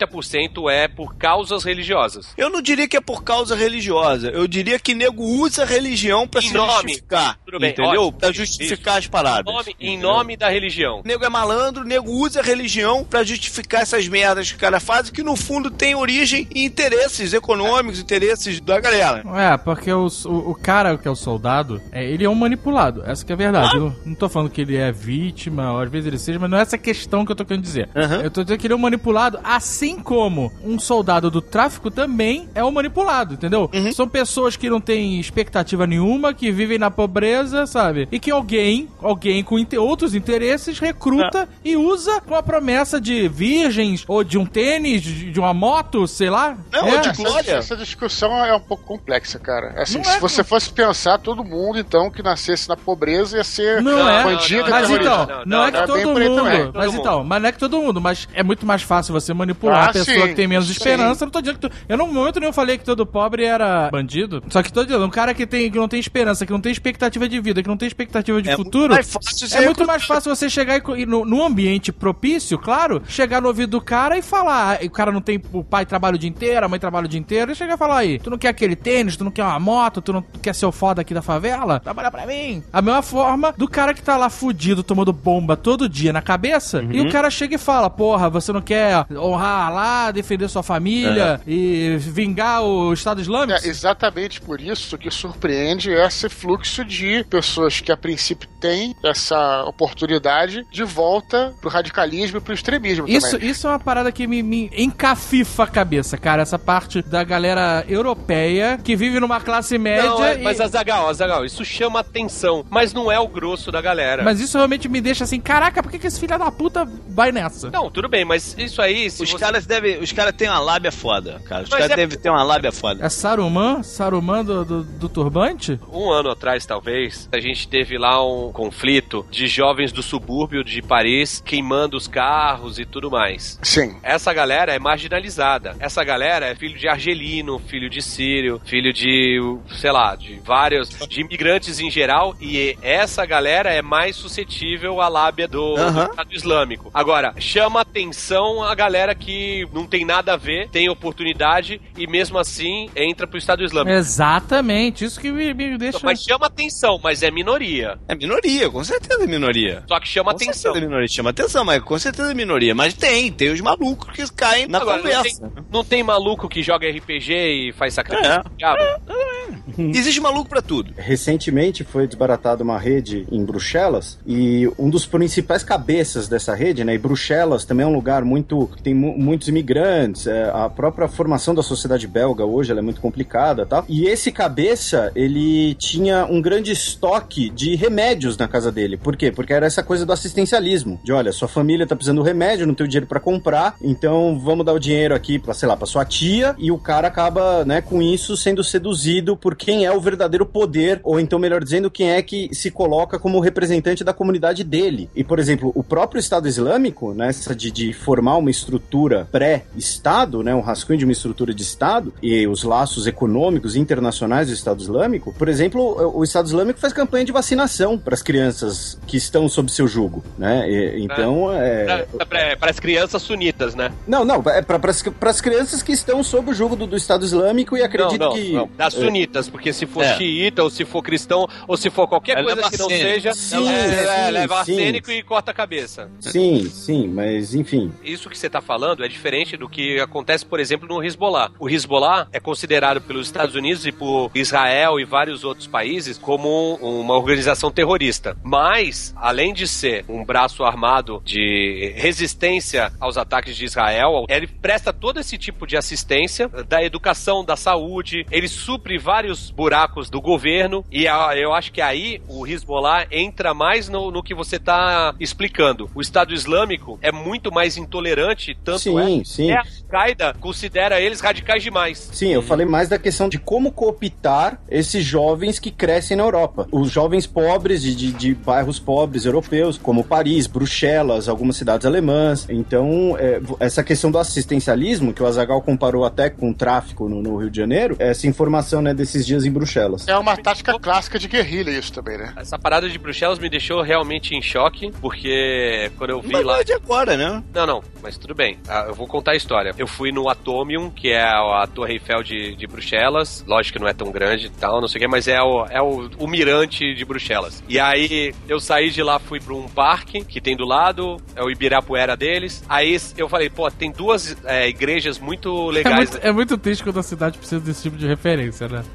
90% é por causas religiosas. Eu não diria que é por causa religiosa, eu diria que nego usa a religião pra se justificar. Tudo bem, entendeu? ótimo, pra justificar as paradas. Em nome da religião. Nego é malandro, nego usa a religião pra justificar essas merdas que o cara faz, que no fundo tem origem em interesses econômicos, interesses da galera. Porque o cara que é o soldado, ele é um manipulado, essa que é a verdade. Eu não tô falando que ele é vítima, ou às vezes ele seja, mas não é essa questão que eu tô querendo dizer. Eu tô dizendo que ele é um manipulado, assim como um soldado do tráfico também é um manipulado, entendeu? São pessoas que não têm expectativa nenhuma, que vivem na pobreza, sabe? E que alguém com outros interesses recruta e usa com a promessa de virgens, ou de um tênis, de uma moto, sei lá. Não, de glória. Essa discussão é um pouco complexa, cara. Assim, se você fosse pensar, todo mundo, então, que nascesse na pobreza ia ser bandido. Mas então, não é que todo mundo. Mas não é que todo mundo. Mas é muito mais fácil você manipular a pessoa que tem menos esperança. Não tô dizendo que eu no momento nenhum falei que todo pobre era bandido. Só que tô dizendo, um cara que não tem esperança, que não tem expectativa de vida, que não tem expectativa de futuro. É muito mais fácil você chegar e no ambiente propício, claro, chegar no ouvido do cara e falar. O cara não tem, o pai trabalha o dia inteiro, a mãe trabalha o dia inteiro, e chegar e falar aí, tu não quer aquele tênis, tu não quer uma moto, tu não quer ser o foda aqui da favela? Trabalha pra mim. A mesma forma do cara que tá lá fudido, tomando bomba todo dia na cabeça, e o cara chega e fala, porra, você não quer honrar lá, defender sua família e vingar o Estado Islâmico? É exatamente por isso que surpreende esse fluxo de pessoas que a princípio têm essa oportunidade de volta pro radicalismo e pro extremismo também. Isso é uma parada que me encafifa a cabeça, cara, essa parte da galera europeia que vive numa classe média. Não, mas Azaghal, isso chama atenção, mas não é o grosso da galera. Mas isso realmente me deixa assim, caraca, por que esse filho da puta vai nessa? Não, tudo bem, mas isso aí... Os caras têm uma lábia foda, cara. Os caras devem ter uma lábia foda. É Saruman do turbante? Um ano atrás, talvez, Paris. A gente teve lá um conflito de jovens do subúrbio de Paris queimando os carros e tudo mais. Sim. Essa galera é marginalizada. Essa galera é filho de argelino, filho de sírio, filho de, sei lá, de vários, de imigrantes em geral, e essa galera é mais suscetível à lábia do Estado Islâmico. Agora, chama atenção a galera que não tem nada a ver, tem oportunidade e mesmo assim entra pro Estado Islâmico. Exatamente, isso que me deixa... Mas chama atenção, mas é minoria. É minoria, com certeza é minoria. Só que chama atenção. Chama atenção, mas com certeza é minoria. Mas tem os malucos que caem na conversa. Não tem maluco que joga RPG e faz sacrifício? Existe maluco pra tudo. Recentemente foi desbaratada uma rede em Bruxelas e um dos principais cabeças dessa rede, né? E Bruxelas também é um lugar tem muitos imigrantes, a própria formação da sociedade belga hoje ela é muito complicada, tá? E esse cabeça, ele tinha um grande estoque de remédios na casa dele. Por quê? Porque era essa coisa do assistencialismo. De, olha, sua família tá precisando de remédio, não tem o dinheiro pra comprar, então vamos dar o dinheiro aqui pra, sei lá, pra sua tia, e o cara acaba, né, com isso sendo seduzido por quem é o verdadeiro poder, ou então, melhor dizendo, quem é que se coloca como representante da comunidade dele. E, por exemplo, o próprio Estado Islâmico, nessa de formar uma estrutura pré-Estado, né, um rascunho de uma estrutura de Estado, e os laços econômicos internacionais do Estado Islâmico, por exemplo, o Estado Islâmico faz campanha de vacinação para as crianças que estão sob seu jugo, né? Então, para as crianças sunitas, né? Não, é para as crianças que estão sob o jugo do Estado Islâmico, e acredito que... Não, das sunitas, porque se for xiita, ou se for cristão, ou se for qualquer coisa que não seja, leva arsênico e corta a cabeça. Sim, mas enfim. Isso que você tá falando é diferente do que acontece, por exemplo, no Hezbollah. O Hezbollah é considerado pelos Estados Unidos e por Israel e vários outros países como uma organização terrorista. Mas, além de ser um braço armado de resistência aos ataques de Israel, ele presta todo esse tipo de assistência da educação, da saúde, ele supre vários buracos do governo, e eu acho que aí o Hezbollah entra mais no que você tá explicando. O Estado Islâmico é muito mais intolerante, tanto que a Al-Qaeda considera eles radicais demais. Sim, eu falei mais da questão de como cooptar esses jovens que crescem na Europa. Os jovens pobres de bairros pobres europeus, como Paris, Bruxelas, algumas cidades alemãs. Então, essa questão do assistencialismo, que o Azaghal comparou até com o tráfico no Rio de Janeiro, essa informação, né, desses dias em Bruxelas. É uma tática clássica de guerrilha isso também, né? Essa parada de Bruxelas me deixou realmente em choque, porque quando eu vi mas lá... Mas de agora, né? Não, mas tudo bem. Eu vou contar a história. Eu fui no Atomium, que é a Torre Eiffel de Bruxelas. Lógico que não é tão grande e tal, não sei o que, mas é o mirante de Bruxelas. E aí, eu saí de lá, fui pra um parque que tem do lado, é o Ibirapuera deles. Aí eu falei, tem duas igrejas muito legais. É muito triste quando a cidade precisa desse tipo de referência, né?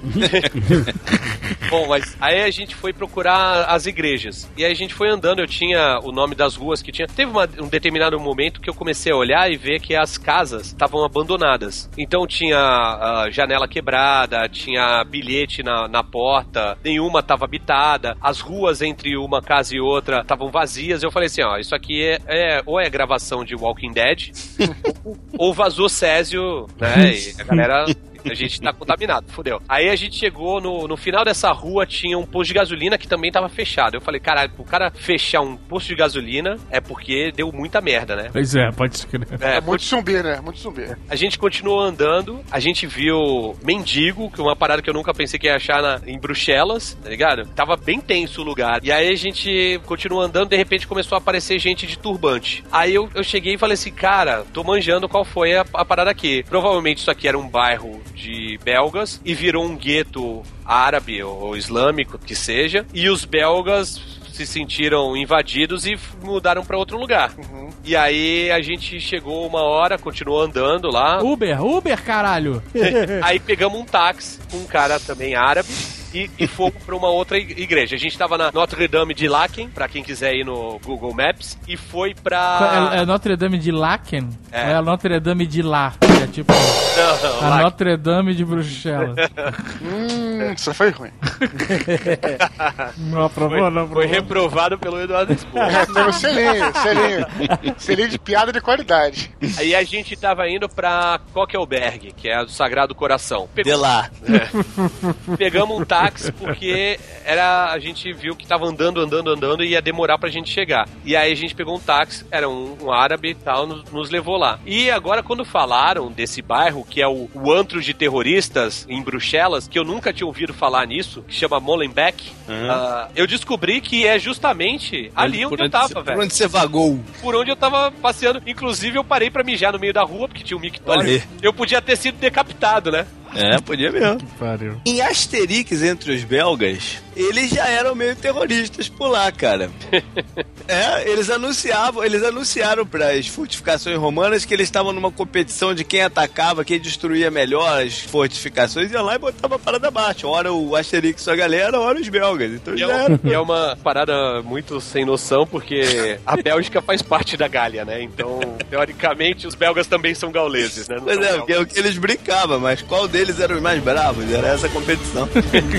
Bom, mas aí a gente foi procurar as igrejas. E aí a gente foi andando, eu tinha o nome das ruas que tinha. Teve um determinado momento que eu comecei a olhar e ver que as casas estavam abandonadas. Então tinha janela quebrada, tinha bilhete na porta, nenhuma estava habitada, as ruas entre uma casa e outra estavam vazias. Eu falei assim, isso aqui ou é gravação de Walking Dead, ou vazou Césio, né? E a galera... A gente tá contaminado, fodeu. Aí a gente chegou no final dessa rua, tinha um posto de gasolina que também tava fechado. Eu falei, caralho, pro cara fechar um posto de gasolina é porque deu muita merda, né? Pois é, pode ser. É muito zumbi, né? Muito zumbi. A gente continuou andando, a gente viu mendigo, que é uma parada que eu nunca pensei que ia achar em Bruxelas, tá ligado? Tava bem tenso o lugar. E aí a gente continuou andando, de repente começou a aparecer gente de turbante. Aí eu cheguei e falei assim, cara, tô manjando qual foi a parada aqui. Provavelmente isso aqui era um bairro de belgas e virou um gueto árabe ou islâmico, que seja, e os belgas se sentiram invadidos e mudaram pra outro lugar. E aí a gente chegou uma hora, continuou andando lá. Uber, caralho! Aí pegamos um táxi com um cara também árabe e fomos pra uma outra igreja. A gente tava na Notre Dame de Laken, pra quem quiser ir no Google Maps, e foi pra... É Notre Dame de Laken? É a Notre Dame de lá. É tipo a Notre Dame de Bruxelas. Isso foi ruim. Não aprovou, não aprovou. Foi reprovado pelo Eduardo Spor. Pelo selinho de piada de qualidade. Aí a gente tava indo pra Kokelberg, que é do Sagrado Coração. De lá. Pegamos um táxi porque a gente viu que tava andando e ia demorar pra gente chegar. E aí a gente pegou um táxi, era um árabe e tal, nos levou lá. E agora quando falaram desse bairro, que é o antro de terroristas em Bruxelas, que eu nunca tinha ouvido falar nisso, que chama Molenbeek, eu descobri que é justamente ali onde eu tava, velho. Por onde você vagou? Por onde eu tava passeando. Inclusive eu parei pra mijar no meio da rua, porque tinha um mictório. Eu podia ter sido decapitado, né? Podia mesmo. Que pariu. Em Asterix, entre os belgas, eles já eram meio terroristas por lá, cara. Eles anunciaram para as fortificações romanas que eles estavam numa competição de quem atacava, quem destruía melhor as fortificações, ia lá e botava a parada abaixo. Ora o Asterix e a galera, ora os belgas. Então é uma parada muito sem noção, porque a Bélgica faz parte da Gália, né? Então, teoricamente, os belgas também são gauleses, né? Não pois porque é o que eles brincavam, mas qual deles eram os mais bravos? Era essa a competição.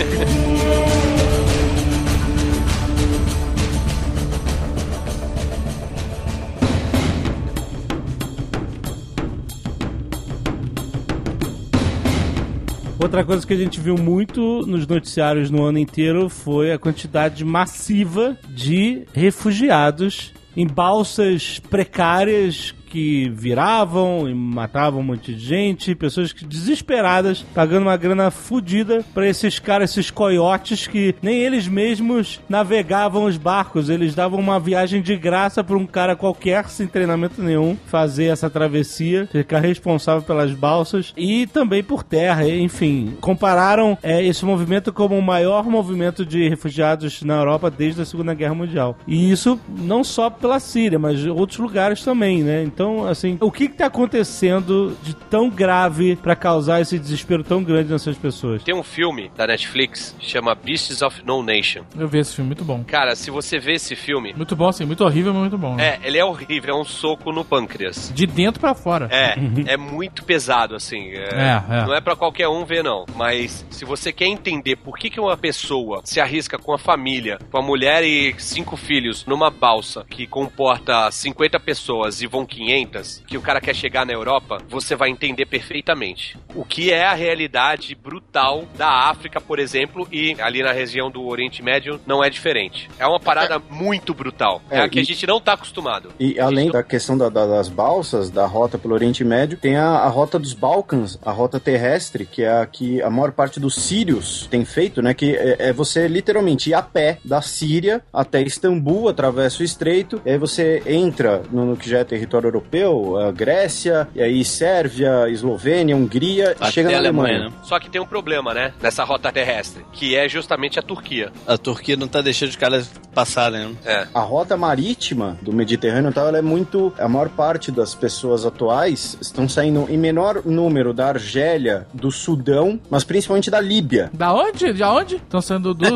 Outra coisa que a gente viu muito nos noticiários no ano inteiro foi a quantidade massiva de refugiados em balsas precárias que viravam e matavam um monte de gente, pessoas que desesperadas, pagando uma grana fodida pra esses caras, esses coiotes que nem eles mesmos navegavam os barcos, eles davam uma viagem de graça pra um cara qualquer, sem treinamento nenhum, fazer essa travessia, ficar responsável pelas balsas e também por terra, enfim, compararam esse movimento como o maior movimento de refugiados na Europa desde a Segunda Guerra Mundial. E isso não só pela Síria, mas outros lugares também, né? Então, assim, o que está acontecendo de tão grave para causar esse desespero tão grande nessas pessoas? Tem um filme da Netflix, chama Beasts of No Nation. Eu vi esse filme, muito bom. Cara, se você vê esse filme... Muito bom, assim, muito horrível, mas muito bom. Né? Ele é horrível, é um soco no pâncreas. De dentro pra fora. É muito pesado, assim. Não é pra qualquer um ver, não. Mas se você quer entender por que uma pessoa se arrisca com a família, com a mulher e 5 filhos, numa balsa que comporta 50 pessoas e vão 500, que o cara quer chegar na Europa, você vai entender perfeitamente o que é a realidade brutal da África, por exemplo, e ali na região do Oriente Médio não é diferente. É uma parada muito brutal. É a que a gente não tá acostumado. E além da questão das balsas, da rota pelo Oriente Médio, tem a rota dos Balcãs, a rota terrestre, que é a que a maior parte dos sírios tem feito, né? Que é você literalmente ir a pé da Síria até Istambul, atravessa o estreito, e aí você entra no que já é território europeu, a Grécia, e aí Sérvia, Eslovênia, Hungria, chega na Alemanha. Né? Só que tem um problema, né? Nessa rota terrestre, que é justamente a Turquia. A Turquia não tá deixando os caras passarem, né? A rota marítima do Mediterrâneo, ela é muito... A maior parte das pessoas atuais estão saindo em menor número da Argélia, do Sudão, mas principalmente da Líbia. Da onde? De onde? Estão saindo do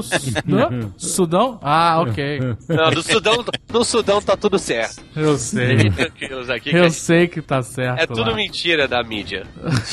Sudão? Ah, ok. Não, do Sudão tá tudo certo. Eu sei. Eu sei que tá certo. É tudo mentira da mídia.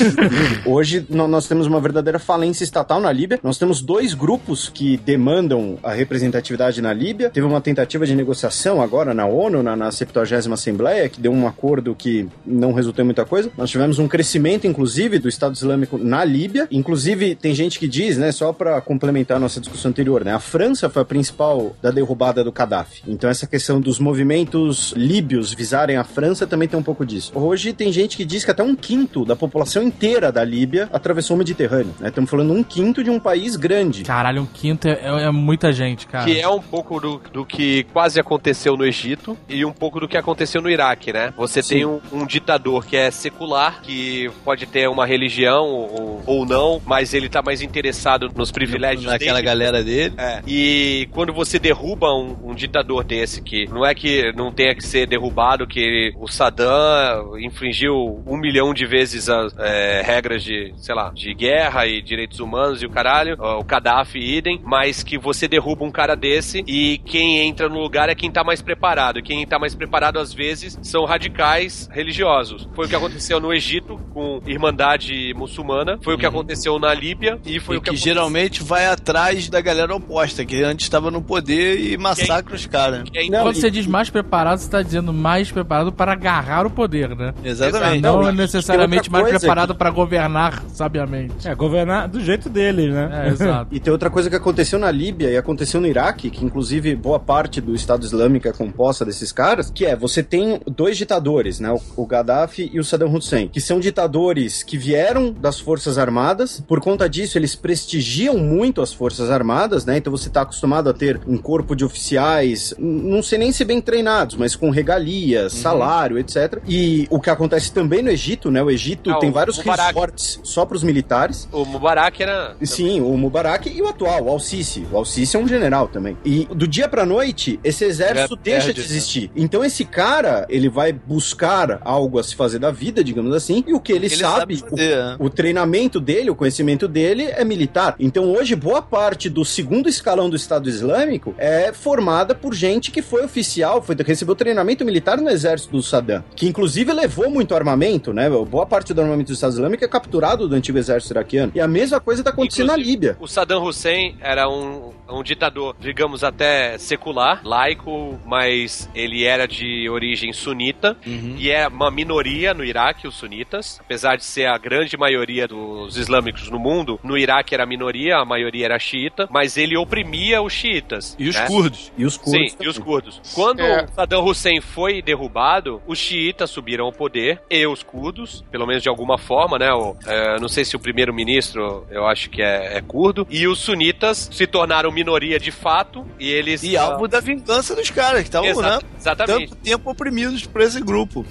Hoje nós temos uma verdadeira falência estatal na Líbia. Nós temos 2 grupos que demandam a representatividade na Líbia. Teve uma tentativa de negociação agora na ONU, na 70ª Assembleia, que deu um acordo que não resultou em muita coisa. Nós tivemos um crescimento, inclusive, do Estado Islâmico na Líbia. Inclusive, tem gente que diz, né, só pra complementar a nossa discussão anterior, né, a França foi a principal da derrubada do Gaddafi. Então, essa questão dos movimentos líbios visarem a França também tem um pouco disso. Hoje tem gente que diz que até 1/5 da população inteira da Líbia atravessou o Mediterrâneo, né? Estamos falando 1/5 de um país grande. Caralho, 1/5 é muita gente, cara. Que é um pouco do que quase aconteceu no Egito e um pouco do que aconteceu no Iraque, né? Você tem um ditador que é secular, que pode ter uma religião ou não, mas ele tá mais interessado nos privilégios daquela galera dele. E quando você derruba um ditador desse, que não é que não tenha que ser derrubado, que o Saddam infringiu 1 milhão de vezes as regras de, sei lá, de guerra e direitos humanos e o caralho, o Gaddafi idem, mas que você derruba um cara desse e e quem entra no lugar é quem tá mais preparado. E quem tá mais preparado, às vezes, são radicais religiosos. Foi o que aconteceu no Egito, com Irmandade Muçulmana, foi o que aconteceu na Líbia, e foi o que aconteceu... geralmente vai atrás da galera oposta, que antes estava no poder e massacra os caras. Quando você diz mais preparado, você tá dizendo mais preparado para agarrar o poder, né? Exatamente. Não necessariamente mais preparado para governar sabiamente. Governar do jeito dele, né? Exato. E tem outra coisa que aconteceu na Líbia e aconteceu no Iraque, que inclusive boa parte do Estado Islâmico é composta desses caras, que você tem dois ditadores, né? O Gaddafi e o Saddam Hussein, que são ditadores que vieram das Forças Armadas. Por conta disso, eles prestigiam muito as Forças Armadas, né? Então você tá acostumado a ter um corpo de oficiais, não sei nem se bem treinados, mas com regalias, salário, etc. E o que acontece também no Egito, né? O Egito tem vários resorts só pros militares. O Mubarak era... Sim, o Mubarak e o atual, o Al-Sisi. O Al-Sisi é um general também. E do dia pra noite, esse exército deixa de existir. Então esse cara, ele vai buscar algo a se fazer da vida, digamos assim, e o que ele sabe o treinamento dele, o conhecimento dele é militar. Então hoje, boa parte do segundo escalão do Estado Islâmico é formada por gente que foi oficial, recebeu treinamento militar no exército do Saddam, que inclusive levou muito armamento, né? Boa parte do armamento do Estado Islâmico é capturado do antigo exército iraquiano. E a mesma coisa está acontecendo na Líbia. O Saddam Hussein era um ditador, digamos, até secular, laico, mas ele era de origem sunita, e é uma minoria no Iraque, os sunitas, apesar de ser a grande maioria dos islâmicos no mundo, no Iraque era a minoria, a maioria era xiita, mas ele oprimia os xiitas. E os curdos. E os curdos. Sim, e os curdos. Quando Saddam Hussein foi derrubado, os xiitas subiram ao poder, e os curdos, pelo menos de alguma forma, né? Não sei se o primeiro-ministro, eu acho que é curdo, e os sunitas se tornaram minoria de fato, e eles... E alvo da vingança dos caras, que estavam, né? Exatamente. Tanto tempo oprimidos por esse grupo.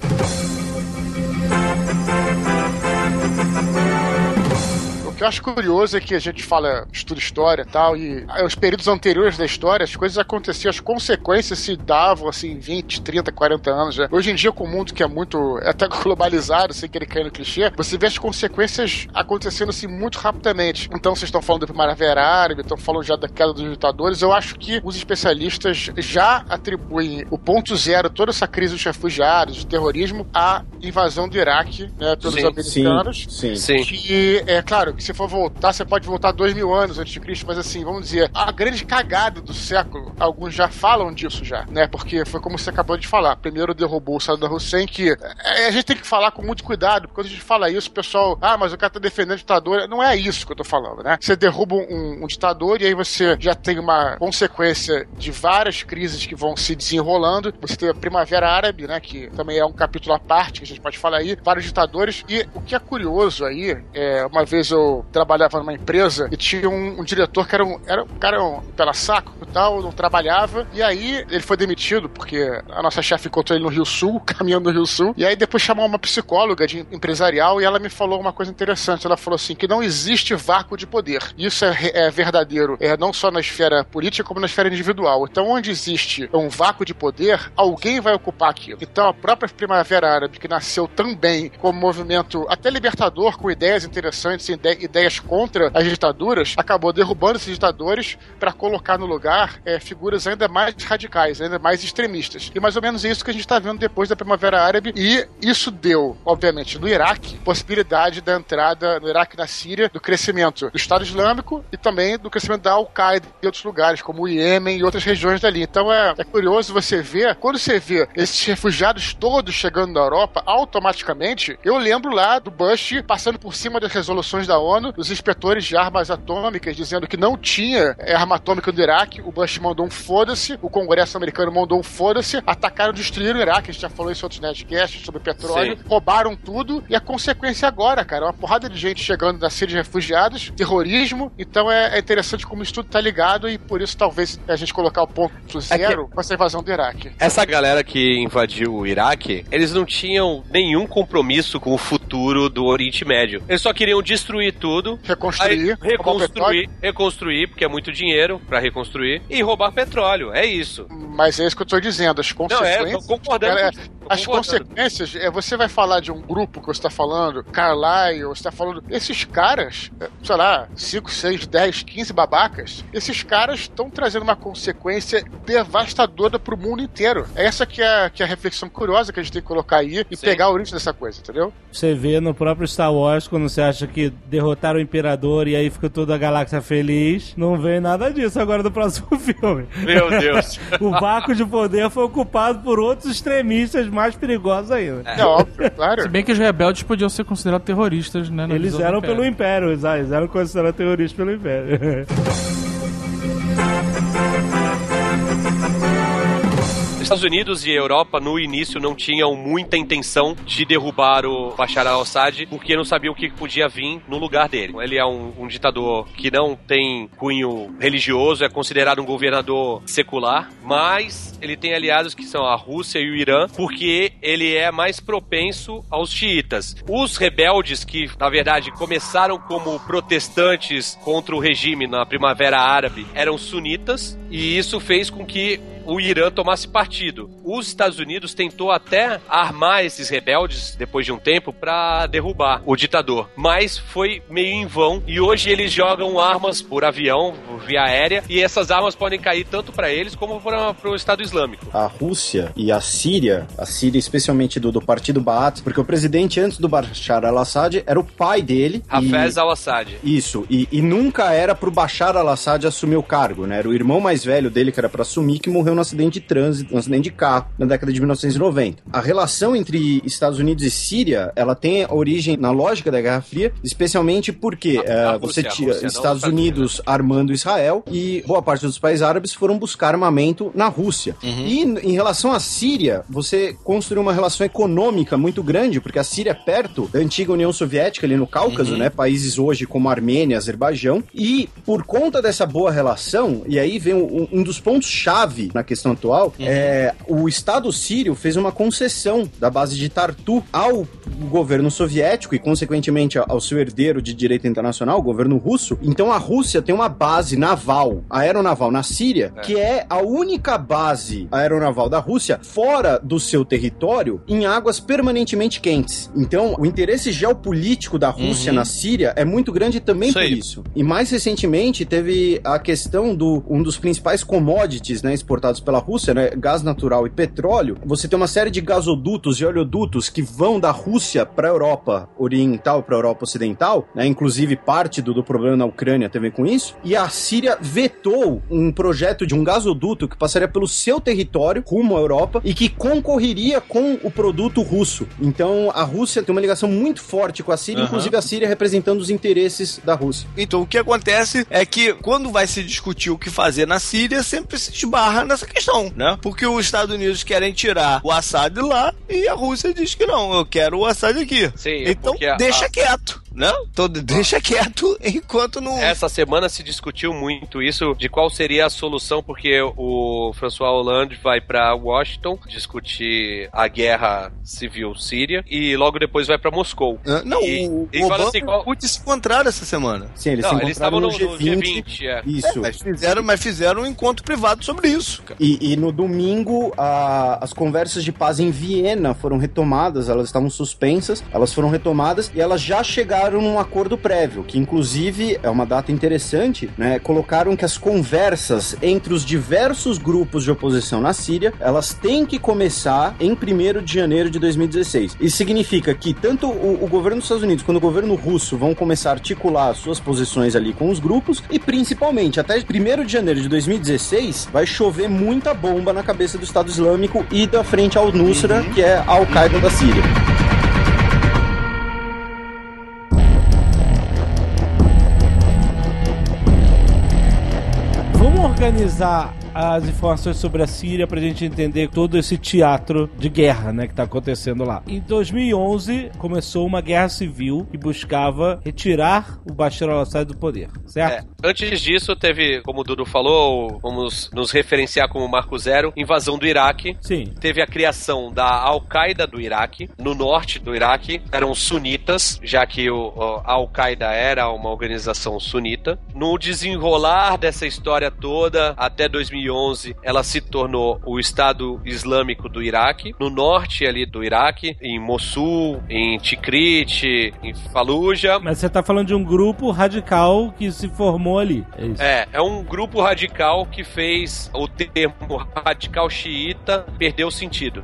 O que eu acho curioso é que a gente estuda história e tal, e os períodos anteriores da história, as coisas aconteciam, as consequências se davam, assim, 20, 30, 40 anos já. Hoje em dia, com o mundo que é muito, até globalizado, sem querer cair no clichê, você vê as consequências acontecendo, assim, muito rapidamente. Então, vocês estão falando da Primavera Árabe, estão falando já da queda dos ditadores. Eu acho que os especialistas já atribuem o ponto zero, toda essa crise dos refugiados, do terrorismo, à invasão do Iraque, né, pelos americanos. Sim. Que, é claro, que se for voltar, você pode voltar 2000 anos antes de Cristo, mas assim, vamos dizer, a grande cagada do século, alguns já falam disso já, né? Porque foi como você acabou de falar. Primeiro derrubou o Saddam Hussein, que a gente tem que falar com muito cuidado, porque quando a gente fala isso, o pessoal, mas o cara tá defendendo o ditador. Não é isso que eu tô falando, né? Você derruba um ditador e aí você já tem uma consequência de várias crises que vão se desenrolando. Você tem a Primavera Árabe, né? Que também é um capítulo à parte, que a gente pode falar aí, vários ditadores. E o que é curioso aí, uma vez eu trabalhava numa empresa e tinha um diretor que era um cara pela saco e tal, não trabalhava, e aí ele foi demitido porque a nossa chefe encontrou ele no Rio Sul, caminhando no Rio Sul, e aí depois chamou uma psicóloga empresarial e ela me falou uma coisa interessante. Ela falou assim, que não existe vácuo de poder. Isso é verdadeiro, não só na esfera política como na esfera individual. Então, onde existe um vácuo de poder, alguém vai ocupar aquilo. Então, a própria Primavera Árabe, que nasceu também como movimento até libertador, com ideias interessantes, ideias contra as ditaduras, acabou derrubando esses ditadores para colocar no lugar figuras ainda mais radicais, ainda mais extremistas. E mais ou menos isso que a gente está vendo depois da Primavera Árabe, e isso deu, obviamente, no Iraque, possibilidade da entrada no Iraque e na Síria, do crescimento do Estado Islâmico e também do crescimento da Al-Qaeda em outros lugares, como o Iêmen e outras regiões dali. Então é curioso você ver, quando você vê esses refugiados todos chegando na Europa, automaticamente, eu lembro lá do Bush passando por cima das resoluções da ONU, dos inspetores de armas atômicas, dizendo que não tinha arma atômica no Iraque. O Bush mandou um foda-se, o Congresso americano mandou um foda-se, atacaram, destruíram o Iraque. A gente já falou isso em outros Nerdcasts sobre petróleo, roubaram tudo, e a consequência agora, cara, uma porrada de gente chegando na Síria de refugiados, terrorismo. Então é interessante como isso tudo tá ligado, e por isso talvez a gente colocar o ponto zero com essa invasão do Iraque. Essa galera que invadiu o Iraque, eles não tinham nenhum compromisso com o futuro do Oriente Médio. Eles só queriam destruir tudo, reconstruir, porque é muito dinheiro pra reconstruir, e roubar petróleo. É isso. Mas é isso que eu tô dizendo. As consequências... Não, eu tô concordando. as consequências, você vai falar de um grupo que você tá falando, Carlyle, você tá falando, esses caras, sei lá, 5, 6, 10, 15 babacas, esses caras estão trazendo uma consequência devastadora pro mundo inteiro. Essa que é a reflexão curiosa que a gente tem que colocar aí e pegar a origem dessa coisa, entendeu? Você vê no próprio Star Wars, quando você acha que derrotaram o Imperador e aí fica toda a galáxia feliz, não vem nada disso agora do próximo filme. Meu Deus. O vácuo de poder foi ocupado por outros extremistas mais perigosos ainda. É óbvio, claro. Se bem que os rebeldes podiam ser considerados terroristas, né? Eles eram pelo Império, eles eram considerados terroristas pelo Império. Estados Unidos e Europa no início não tinham muita intenção de derrubar o Bashar al-Assad porque não sabiam o que podia vir no lugar dele. Ele é um ditador que não tem cunho religioso, é considerado um governador secular, mas ele tem aliados que são a Rússia e o Irã, porque ele é mais propenso aos xiitas. Os rebeldes que, na verdade, começaram como protestantes contra o regime na Primavera Árabe eram sunitas, e isso fez com que o Irã tomasse partido. Os Estados Unidos tentou até armar esses rebeldes, depois de um tempo, para derrubar o ditador, mas foi meio em vão, e hoje eles jogam armas por avião, por via aérea, e essas armas podem cair tanto para eles como para o Estado Islâmico. A Rússia e a Síria especialmente do partido Baath, porque o presidente antes do Bashar al-Assad era o pai dele. Hafez al-Assad. Isso, e nunca era pro Bashar al-Assad assumir o cargo, né? Era o irmão mais velho dele que era pra assumir, que morreu num acidente de trânsito, num acidente de carro, na década de 1990. A relação entre Estados Unidos e Síria, ela tem origem na lógica da Guerra Fria, especialmente porque você tinha Estados Unidos armando Israel e boa parte dos países árabes foram buscar armamento na Rússia. E em relação à Síria, você construiu uma relação econômica muito grande, porque a Síria é perto da antiga União Soviética, ali no Cáucaso, né? Países hoje como Armênia, Azerbaijão, e por conta dessa boa relação, e aí vem um dos pontos-chave na questão atual, o Estado sírio fez uma concessão da base de Tartu ao governo soviético e, consequentemente, ao seu herdeiro de direito internacional, o governo russo. Então, a Rússia tem uma base naval, aeronaval na Síria, que é a única base aeronaval da Rússia fora do seu território em águas permanentemente quentes. Então, o interesse geopolítico da Rússia na Síria é muito grande também por isso. E, mais recentemente, teve a questão um dos principais commodities, né, exportados pela Rússia, né, gás natural e petróleo. Você tem uma série de gasodutos e oleodutos que vão da Rússia para a Europa Oriental, para a Europa Ocidental, né, inclusive parte do problema na Ucrânia tem a ver com isso, e a Síria vetou um projeto de um gasoduto que passaria pelo seu território, rumo à Europa, e que concorreria com o produto russo. Então, a Rússia tem uma ligação muito forte com a Síria, inclusive a Síria representando os interesses da Rússia. Então, o que acontece é que, quando vai se discutir o que fazer na Síria, sempre se esbarra nessa questão, né? Porque os Estados Unidos querem tirar o Assad lá e a Rússia diz que não, eu quero o Assad aqui. Sim, então, deixa quieto, né? Então, deixa quieto enquanto não... Essa semana se discutiu muito isso, de qual seria a solução, porque o François Hollande vai pra Washington discutir a guerra civil síria e logo depois vai pra Moscou. O Obama assim, se encontraram essa semana. Sim, eles estavam no G20. Isso. Mas fizeram um encontro privado sobre isso, cara. E no domingo, as conversas de paz em Viena foram retomadas, elas estavam suspensas, elas foram retomadas e elas já chegaram num acordo prévio, que inclusive é uma data interessante, né? Colocaram que as conversas entre os diversos grupos de oposição na Síria, elas têm que começar em 1º de janeiro de 2016. Isso significa que tanto o governo dos Estados Unidos quanto o governo russo vão começar a articular suas posições ali com os grupos e, principalmente, até 1º de janeiro de 2016, vai chover muita bomba na cabeça do Estado Islâmico e da frente ao Nusra, que é a Al-Qaeda da Síria. Vamos organizar as informações sobre a Síria pra gente entender todo esse teatro de guerra, né, que tá acontecendo lá. Em 2011, começou uma guerra civil que buscava retirar o Bashar al-Assad do poder, certo? Antes disso, teve, como o Dudu falou, vamos nos referenciar como marco zero, invasão do Iraque. Sim. Teve a criação da Al-Qaeda do Iraque. No norte do Iraque, eram sunitas, já que a Al-Qaeda era uma organização sunita. No desenrolar dessa história toda, até 2011, 2011, ela se tornou o Estado Islâmico do Iraque, no norte ali do Iraque, em Mossul, em Tikrit, em Fallujah. Mas você tá falando de um grupo radical que se formou ali, é isso? É um grupo radical que fez o termo radical xiita perder o sentido.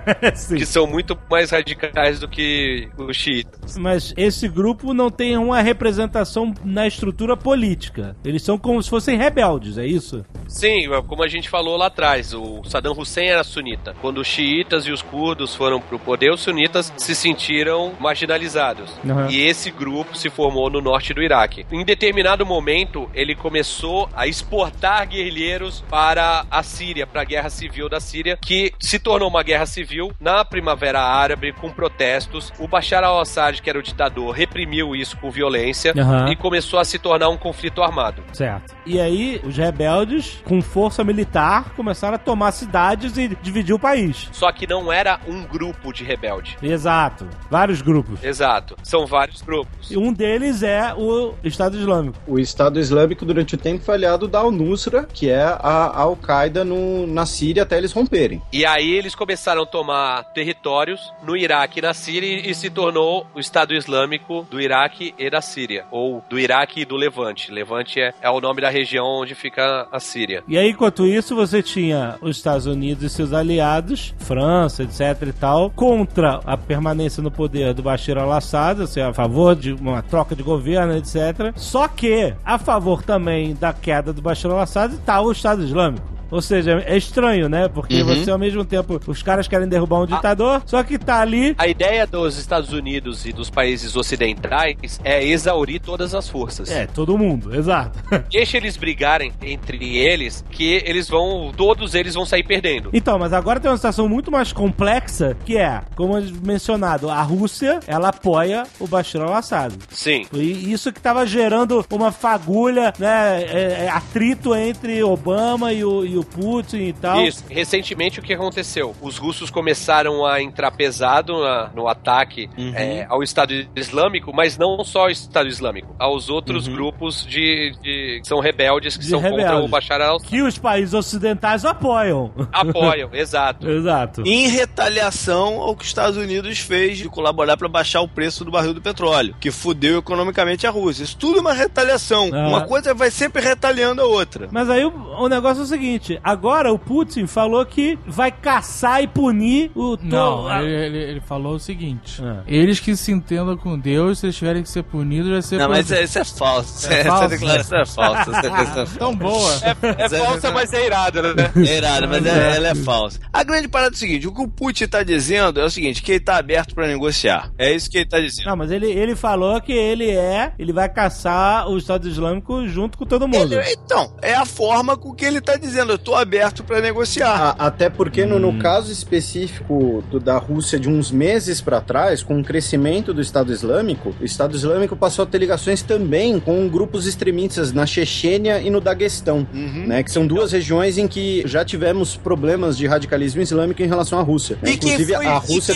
Que são muito mais radicais do que os xiitas. Mas esse grupo não tem uma representação na estrutura política. Eles são como se fossem rebeldes, é isso? Sim, como a gente falou lá atrás, o Saddam Hussein era sunita. Quando os xiitas e os curdos foram pro poder, os sunitas se sentiram marginalizados. Uhum. E esse grupo se formou no norte do Iraque. Em determinado momento, ele começou a exportar guerrilheiros para a Síria, para a guerra civil da Síria, que se tornou uma guerra civil na Primavera Árabe, com protestos. O Bashar al-Assad, que era o ditador, reprimiu isso com violência e começou a se tornar um conflito armado. Certo. E aí, os rebeldes, com força militar, começaram a tomar cidades e dividir o país. Só que não era um grupo de rebelde. Exato. Vários grupos. Exato. São vários grupos. E um deles é o Estado Islâmico. O Estado Islâmico, durante o tempo, foi aliado da Al-Nusra, que é a Al-Qaeda na Síria, até eles romperem. E aí eles começaram a tomar territórios no Iraque e na Síria e se tornou o Estado Islâmico do Iraque e da Síria. Ou do Iraque e do Levante. Levante é o nome da região onde fica a Síria. E aí, enquanto isso, você tinha os Estados Unidos e seus aliados, França, etc e tal, contra a permanência no poder do Bashar al-Assad, ou seja, a favor de uma troca de governo, etc. Só que, a favor também da queda do Bashar al-Assad, está o Estado Islâmico. Ou seja, é estranho, né? Porque você, ao mesmo tempo, os caras querem derrubar um ditador, só que tá ali... A ideia dos Estados Unidos e dos países ocidentais é exaurir todas as forças. É, todo mundo, exato. Deixa eles brigarem entre eles, que todos eles vão sair perdendo. Então, mas agora tem uma situação muito mais complexa, que é, como mencionado, a Rússia, ela apoia o Bashar al-Assad. Sim. E isso que tava gerando uma fagulha, né, atrito entre Obama e o Putin e tal. Isso. Recentemente, o que aconteceu? Os russos começaram a entrar pesado no ataque ao Estado Islâmico, mas não só ao Estado Islâmico, aos outros grupos que são rebeldes, que são contra o Bashar al-Assad. Que os países ocidentais apoiam. Apoiam, exato. Exato. Em retaliação ao que os Estados Unidos fez de colaborar para baixar o preço do barril do petróleo, que fudeu economicamente a Rússia. Isso tudo é uma retaliação. Uma coisa vai sempre retaliando a outra. Mas aí o negócio é o seguinte, agora o Putin falou que vai caçar e punir o... Não, ele falou o seguinte, eles que se entendam com Deus, se eles tiverem que ser punidos, vai ser... Não, mas isso é falso. Essa declaração é falsa. Tão boa. É falsa, mas é irada, né? É irada, mas ela é falsa. A grande parada é o seguinte, o que o Putin tá dizendo é o seguinte, que ele tá aberto pra negociar. É isso que ele tá dizendo. Não, mas ele falou que ele vai caçar o Estado Islâmico junto com todo mundo. Então, é a forma com que ele tá dizendo, eu tô aberto pra negociar. Até porque no caso específico da Rússia de uns meses pra trás, com o crescimento do Estado Islâmico, o Estado Islâmico passou a ter ligações também com grupos extremistas na Chechênia e no Daguestão, né, que são duas regiões em que já tivemos problemas de radicalismo islâmico em relação à Rússia. Inclusive, a Rússia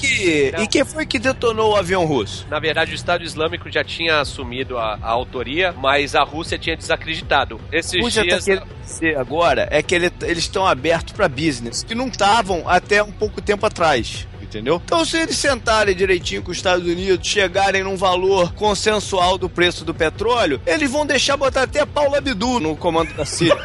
E quem foi que detonou o avião russo? Na verdade, o Estado Islâmico já tinha assumido a autoria, mas a Rússia tinha desacreditado. Esses dias... Agora é que eles estão abertos para business, que não estavam até um pouco tempo atrás. Entendeu? Então, se eles sentarem direitinho com os Estados Unidos, chegarem num valor consensual do preço do petróleo, eles vão deixar botar até a Paula Abdul no comando da Síria.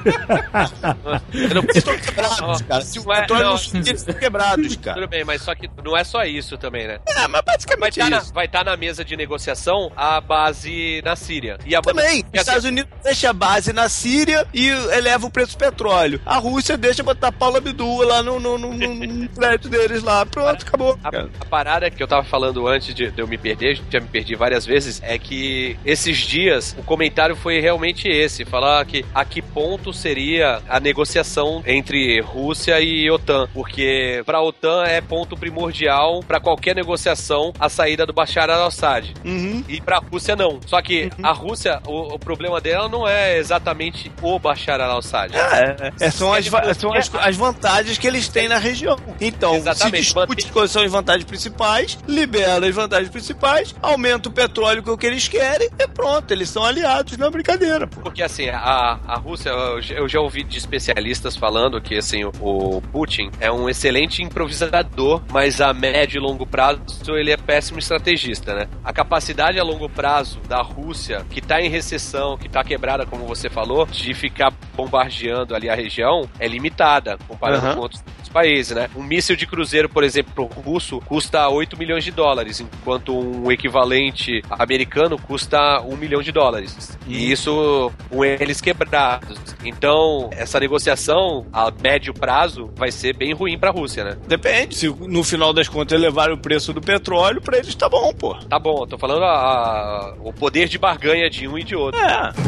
Eles estão quebrados, cara. Se o petróleo não subir, eles estão quebrados, cara. Tudo bem, mas só que não é só isso também, né? Mas basicamente vai estar na mesa de negociação a base na Síria. E também, os Estados Unidos deixa a base na Síria e eleva o preço do petróleo. A Rússia deixa botar a Paula Abdul lá no prédio deles lá. Pronto, acabou. A parada que eu tava falando antes de eu me perder, já me perdi várias vezes, é que esses dias o comentário foi realmente esse, falar que a que ponto seria a negociação entre Rússia e OTAN, porque pra OTAN é ponto primordial pra qualquer negociação a saída do Bashar al-Assad. E pra Rússia não. Só que a Rússia, o problema dela não é exatamente o Bashar al-Assad. São as vantagens que eles têm na região. Então, exatamente. discute quais são as vantagens principais, libera as vantagens principais, aumenta o petróleo que é o que eles querem e pronto, eles são aliados na brincadeira, pô. Porque assim, a Rússia, eu já ouvi de especialistas falando que assim, o Putin é um excelente improvisador, mas a médio e longo prazo ele é péssimo estrategista, né? A capacidade a longo prazo da Rússia, que tá em recessão, que tá quebrada, como você falou, de ficar bombardeando ali a região, é limitada, comparando com outros países, né? Um míssil de cruzeiro, por exemplo, pro russo, custa 8 milhões de dólares, enquanto um equivalente americano custa 1 milhão de dólares. E isso com eles quebrados. Então, essa negociação a médio prazo vai ser bem ruim pra Rússia, né? Depende, se no final das contas elevar o preço do petróleo, pra eles tá bom, pô. Tá bom, tô falando o poder de barganha de um e de outro.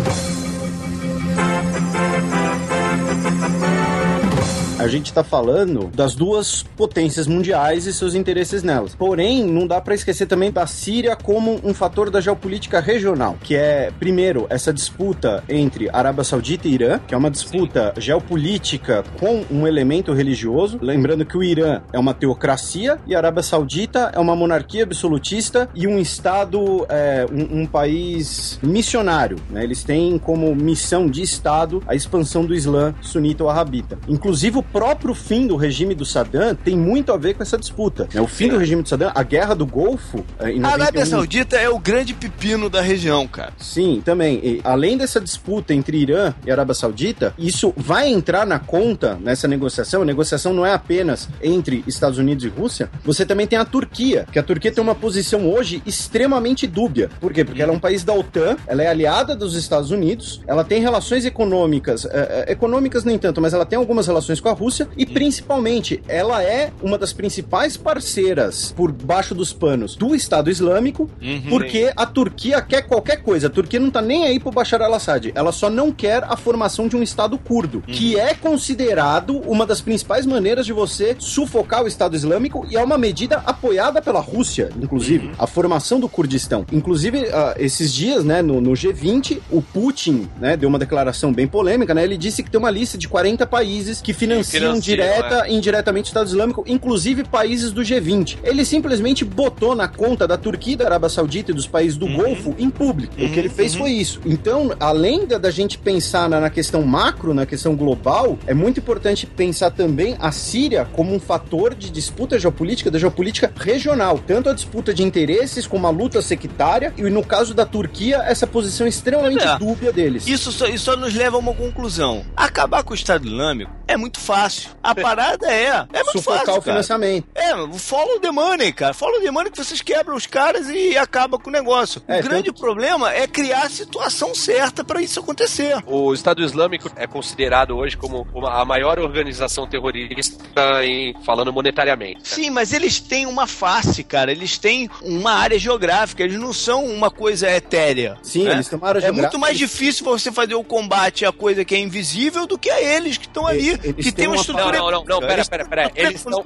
A gente tá falando das duas potências mundiais e seus interesses nelas. Porém, não dá pra esquecer também da Síria como um fator da geopolítica regional, que é, primeiro, essa disputa entre Arábia Saudita e Irã, que é uma disputa geopolítica com um elemento religioso. Lembrando que o Irã é uma teocracia e a Arábia Saudita é uma monarquia absolutista e um estado, um país missionário, né? Eles têm como missão de estado a expansão do Islã sunita ou arabita. Inclusive, o próprio fim do regime do Saddam tem muito a ver com essa disputa, né? O fim do regime do Saddam, a guerra do Golfo em 91... A Arábia Saudita é o grande pepino da região, cara. Sim, também. E, além dessa disputa entre Irã e Arábia Saudita, isso vai entrar na conta nessa negociação. A negociação não é apenas entre Estados Unidos e Rússia, você também tem a Turquia, que a Turquia tem uma posição hoje extremamente dúbia. Por quê? Porque ela é um país da OTAN, ela é aliada dos Estados Unidos, ela tem relações econômicas, econômicas nem tanto, mas ela tem algumas relações com a Rússia e, principalmente, ela é uma das principais parceiras por baixo dos panos do Estado Islâmico, porque a Turquia quer qualquer coisa. A Turquia não tá nem aí pro Bashar al-Assad. Ela só não quer a formação de um Estado curdo, que é considerado uma das principais maneiras de você sufocar o Estado Islâmico e é uma medida apoiada pela Rússia, inclusive, a formação do Kurdistão. Inclusive, esses dias, né, no G20, o Putin, né, deu uma declaração bem polêmica, né, ele disse que tem uma lista de 40 países que financiam direta e indiretamente o Estado Islâmico, inclusive países do G20. Ele simplesmente botou na conta da Turquia, da Arábia Saudita e dos países do Golfo em público. O que ele fez foi isso. Então, além da gente pensar na questão macro, na questão global, é muito importante pensar também a Síria como um fator de disputa geopolítica, da geopolítica regional. Tanto a disputa de interesses como a luta sectária e, no caso da Turquia, essa posição extremamente dúbia deles. Isso só nos leva a uma conclusão. Acabar com o Estado Islâmico é muito fácil. A parada é muito sufocar fácil, o financiamento. Follow the money, cara. Follow the money que vocês quebram os caras e acabam com o negócio. O grande problema é criar a situação certa pra isso acontecer. O Estado Islâmico é considerado hoje como a maior organização terrorista falando monetariamente. Sim, mas eles têm uma face, cara. Eles têm uma área geográfica. Eles não são uma coisa etérea. Sim, né? Eles têm uma área geográfica. É muito mais difícil você fazer o combate a coisa que é invisível do que a eles que estão ali. Que tem uma estrutura... Não, pera. Eles não...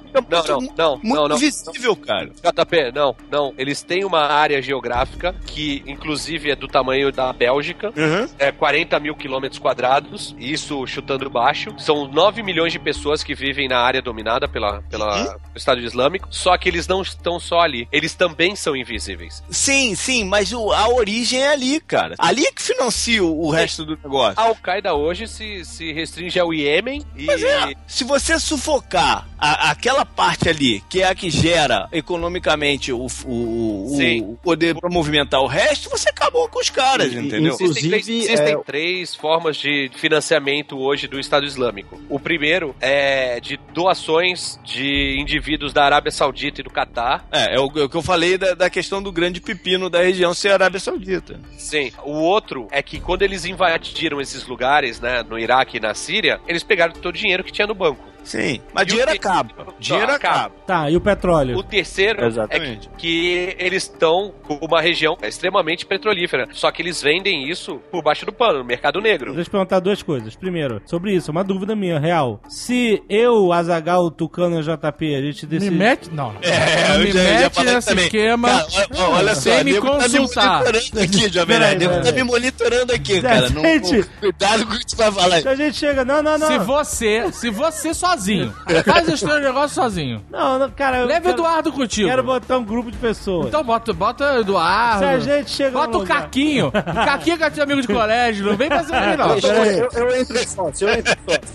Não. Invisível, cara. JP, não. Eles têm uma área geográfica que, inclusive, é do tamanho da Bélgica. É 40 mil quilômetros quadrados. Isso chutando baixo. São 9 milhões de pessoas que vivem na área dominada pelo Estado Islâmico. Só que eles não estão só ali. Eles também são invisíveis. Sim, mas a origem é ali, cara. Ali é que financia o resto do negócio. A Al-Qaeda hoje se restringe ao Iêmen e... Mas se você sufocar aquela parte ali, que é a que gera economicamente o poder para movimentar o resto, você acabou com os caras, entendeu? Existem três formas de financiamento hoje do Estado Islâmico. O primeiro é de doações de indivíduos da Arábia Saudita e do Catar. É o que eu falei da questão do grande pepino da região ser a Arábia Saudita. Sim. O outro é que quando eles invadiram esses lugares, né, no Iraque e na Síria, eles pegaram todo o dinheiro que tinha no banco. Sim, mas dinheiro acaba. Dinheiro acaba. Tá, e o petróleo? O terceiro é que eles estão com uma região extremamente petrolífera, só que eles vendem isso por baixo do pano, no mercado negro. Deixa eu te perguntar duas coisas. Primeiro, sobre isso, uma dúvida minha, real. Se eu, Azaghal, Tucano e JP, a gente decide... Me mete? Não. Me mete nesse esquema. Cara, olha só, sem me consultar. Devo tá me monitorando aqui, cara. Cuidado com o que você vai falar. Se a gente chega... Não. Se você sozinho. Faz os teus negócios sozinho. Não, cara... Leva o Eduardo contigo. Quero botar um grupo de pessoas. Então bota o Eduardo. Se a gente chega bota o Caquinho. O Caquinho que é teu amigo de colégio. Não vem pra cima dele, não. Eu entro sócio. Eu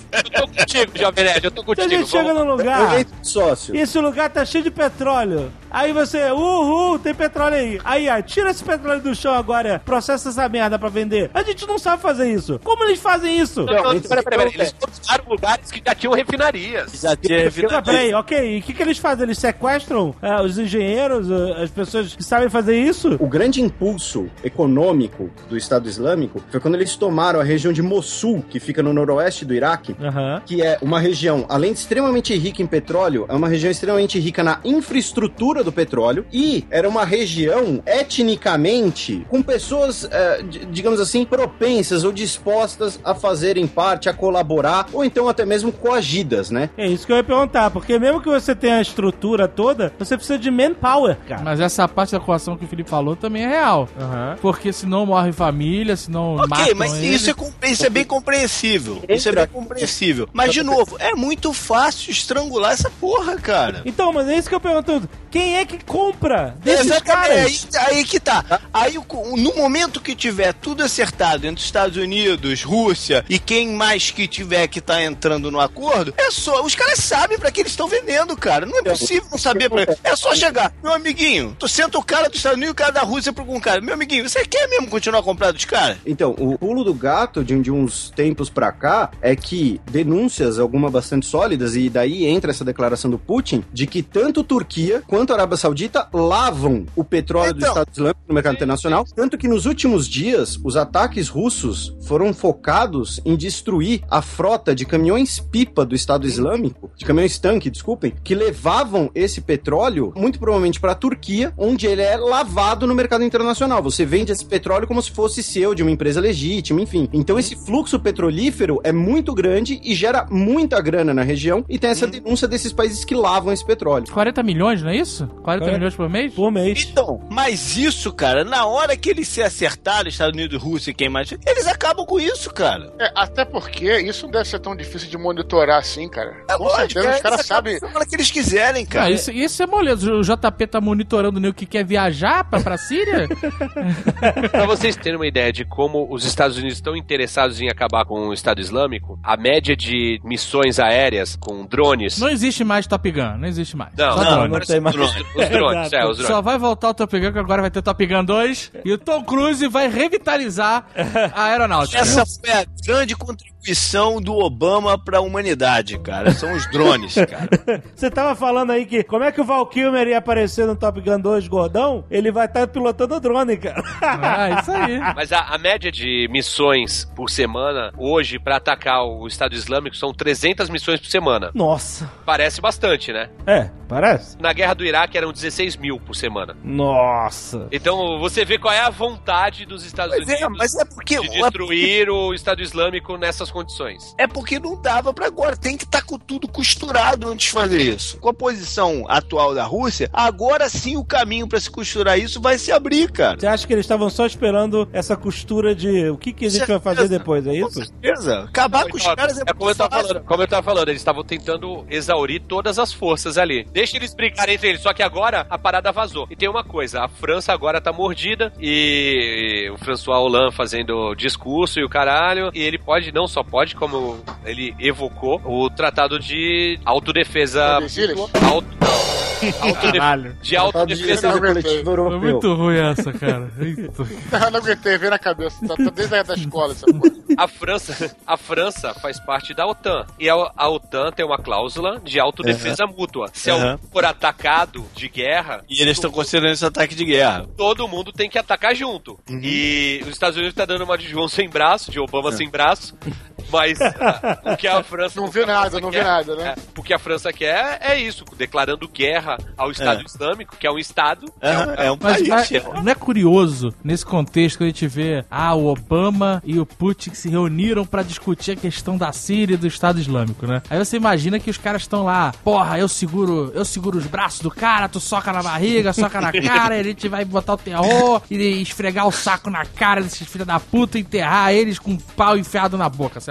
tô contigo, Jovem Nerd, eu tô contigo. Se a gente chega num lugar... Eu entro sócio. E esse lugar tá cheio de petróleo. Aí você, tem petróleo aí. Aí, tira esse petróleo do chão agora, processa essa merda pra vender. A gente não sabe fazer isso. Como eles fazem isso? Peraí. Eles usaram lugares que já tinham refinarias. Já tinha refinarias. Peraí, ok. E o que eles fazem? Eles sequestram os engenheiros, as pessoas que sabem fazer isso? O grande impulso econômico do Estado Islâmico foi quando eles tomaram a região de Mossul, que fica no noroeste do Iraque, que é uma região, além de extremamente rica em petróleo, é uma região extremamente rica na infraestrutura do petróleo, e era uma região etnicamente com pessoas, digamos assim, propensas ou dispostas a fazerem parte, a colaborar, ou então até mesmo coagidas, né? É isso que eu ia perguntar, porque mesmo que você tenha a estrutura toda, você precisa de manpower, cara. Mas essa parte da coação que o Felipe falou também é real. Porque senão morre família, senão matam mas eles. isso é bem compreensível. Isso é bem compreensível. Mas, de novo, é muito fácil estrangular essa porra, cara. Então, mas é isso que eu pergunto. Quem é que compra desses caras? Aí que tá. Aí, no momento que tiver tudo acertado entre Estados Unidos, Rússia e quem mais que tiver que tá entrando no acordo, é só... Os caras sabem pra que eles estão vendendo, cara. Não é possível não saber pra... É só chegar. Meu amiguinho, tu senta o cara dos Estados Unidos e o cara da Rússia pra um cara. Meu amiguinho, você quer mesmo continuar a comprar dos caras? Então, o pulo do gato de uns tempos pra cá é que denúncias, algumas bastante sólidas, e daí entra essa declaração do Putin, de que tanto Turquia quanto a Arábia Saudita lavam o petróleo do Estado Islâmico no mercado internacional, tanto que nos últimos dias os ataques russos foram focados em destruir a frota de caminhões-pipa do Estado Islâmico, de caminhões-tanque, desculpem, que levavam esse petróleo, muito provavelmente para a Turquia, onde ele é lavado no mercado internacional. Você vende esse petróleo como se fosse seu, de uma empresa legítima, enfim. Então esse fluxo petrolífero é muito grande e gera muita grana na região, e tem essa denúncia desses países que lavam esse petróleo. 40 milhões, não é isso? 40 milhões por mês? Por mês. Então, mas isso, cara, na hora que eles se acertarem, Estados Unidos, Rússia e quem mais, eles acabam com isso, cara. Até porque isso não deve ser tão difícil de monitorar assim, cara. É com certeza os caras sabem. Na hora que eles quiserem, cara. Isso é moleza. O JP tá monitorando o que quer viajar pra Síria? Pra vocês terem uma ideia de como os Estados Unidos estão interessados em acabar com o Estado Islâmico, a média de missões aéreas com drones... Não existe mais Top Gun, não existe mais. Não tem mais. Os drones. Só vai voltar o Top Gun, que agora vai ter Top Gun 2, e o Tom Cruise vai revitalizar a aeronáutica. Essa foi a grande contribuição do Obama pra humanidade, cara. São os drones, cara. Você tava falando aí que como é que o Val Kilmer ia aparecer no Top Gun 2 gordão? Ele vai estar pilotando o drone, cara. Isso aí. Mas a média de missões por semana, hoje, pra atacar o Estado Islâmico, são 300 missões por semana. Nossa. Parece bastante, né? Parece. Na guerra do Iraque eram 16 mil por semana. Nossa. Então você vê qual é a vontade dos Estados Unidos mas é porque de destruir o Estado Islâmico nessas condições. É porque não dava pra agora. Tem que estar com tudo costurado antes de fazer isso. Com a posição atual da Rússia, agora sim o caminho pra se costurar isso vai se abrir, cara. Você acha que eles estavam só esperando essa costura de o que a gente vai fazer depois, é isso? Com certeza. Acabar com os caras como eu tava falando, eles estavam tentando exaurir todas as forças ali. Deixa eles brincarem entre eles, só que agora a parada vazou. E tem uma coisa, a França agora tá mordida e o François Hollande fazendo discurso e o caralho, e ele não só pode, como ele evocou o tratado de autodefesa de autodefesa coletiva europeu. É muito ruim essa, cara. Não aguentei, veio na cabeça. Tá desde a da escola essa porra. A França faz parte da OTAN. E a OTAN tem uma cláusula de autodefesa mútua. Se alguém for atacado de guerra... E eles estão considerando esse ataque de guerra. Todo mundo tem que atacar junto. E os Estados Unidos tá dando uma de João sem braço, de Obama sem braço. Mas o que a França... Não vê nada, né? O que a França quer é isso, declarando guerra ao Estado Islâmico, que é um Estado. É um país. Mas não é curioso, nesse contexto, que a gente vê o Obama e o Putin que se reuniram pra discutir a questão da Síria e do Estado Islâmico, né? Aí você imagina que os caras estão lá, porra, eu seguro os braços do cara, tu soca na barriga, soca na cara, e a gente vai botar o terror e esfregar o saco na cara desses filhos da puta, enterrar eles com um pau enfiado na boca, sei lá.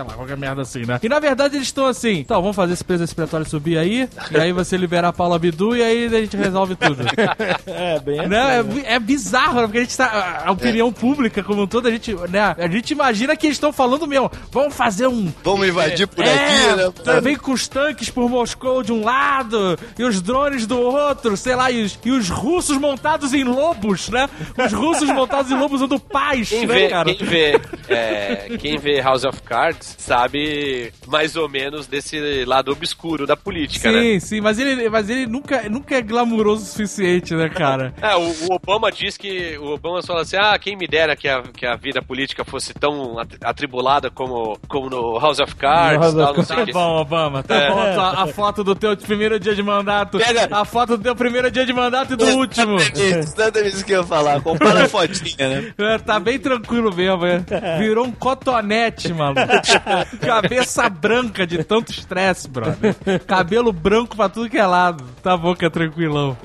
lá, qualquer merda assim, né? E na verdade eles estão assim, então, vamos fazer esse preso respiratório subir aí, e aí você liberar a Paula Abdul e aí a gente resolve tudo. Bem assim, né? É bizarro, né? Porque a gente tá, a opinião pública como um todo, a gente imagina que eles estão falando mesmo, vamos fazer um... Vamos invadir por aqui, né? Vem com os tanques por Moscou de um lado, e os drones do outro, sei lá, e os russos montados em lobos, né? Os russos montados em lobos usando paz, cara? Quem vê House of Cards sabe mais ou menos desse lado obscuro da política, né? Sim, mas ele nunca é glamuroso o suficiente, né, cara? O Obama diz que... O Obama fala assim, quem me dera que a vida política fosse tão atribulada como no House of Cards. Tá bom, Obama, tá bom a foto do teu primeiro dia de mandato. Pega a foto do teu primeiro dia de mandato e do último. Exatamente isso que eu ia falar. Compara a fotinha, né? Tá bem tranquilo mesmo, virou um cotonete, maluco. Cabeça branca de tanto estresse, brother. Cabelo branco pra tudo que é lado. Tá bom que é tranquilão.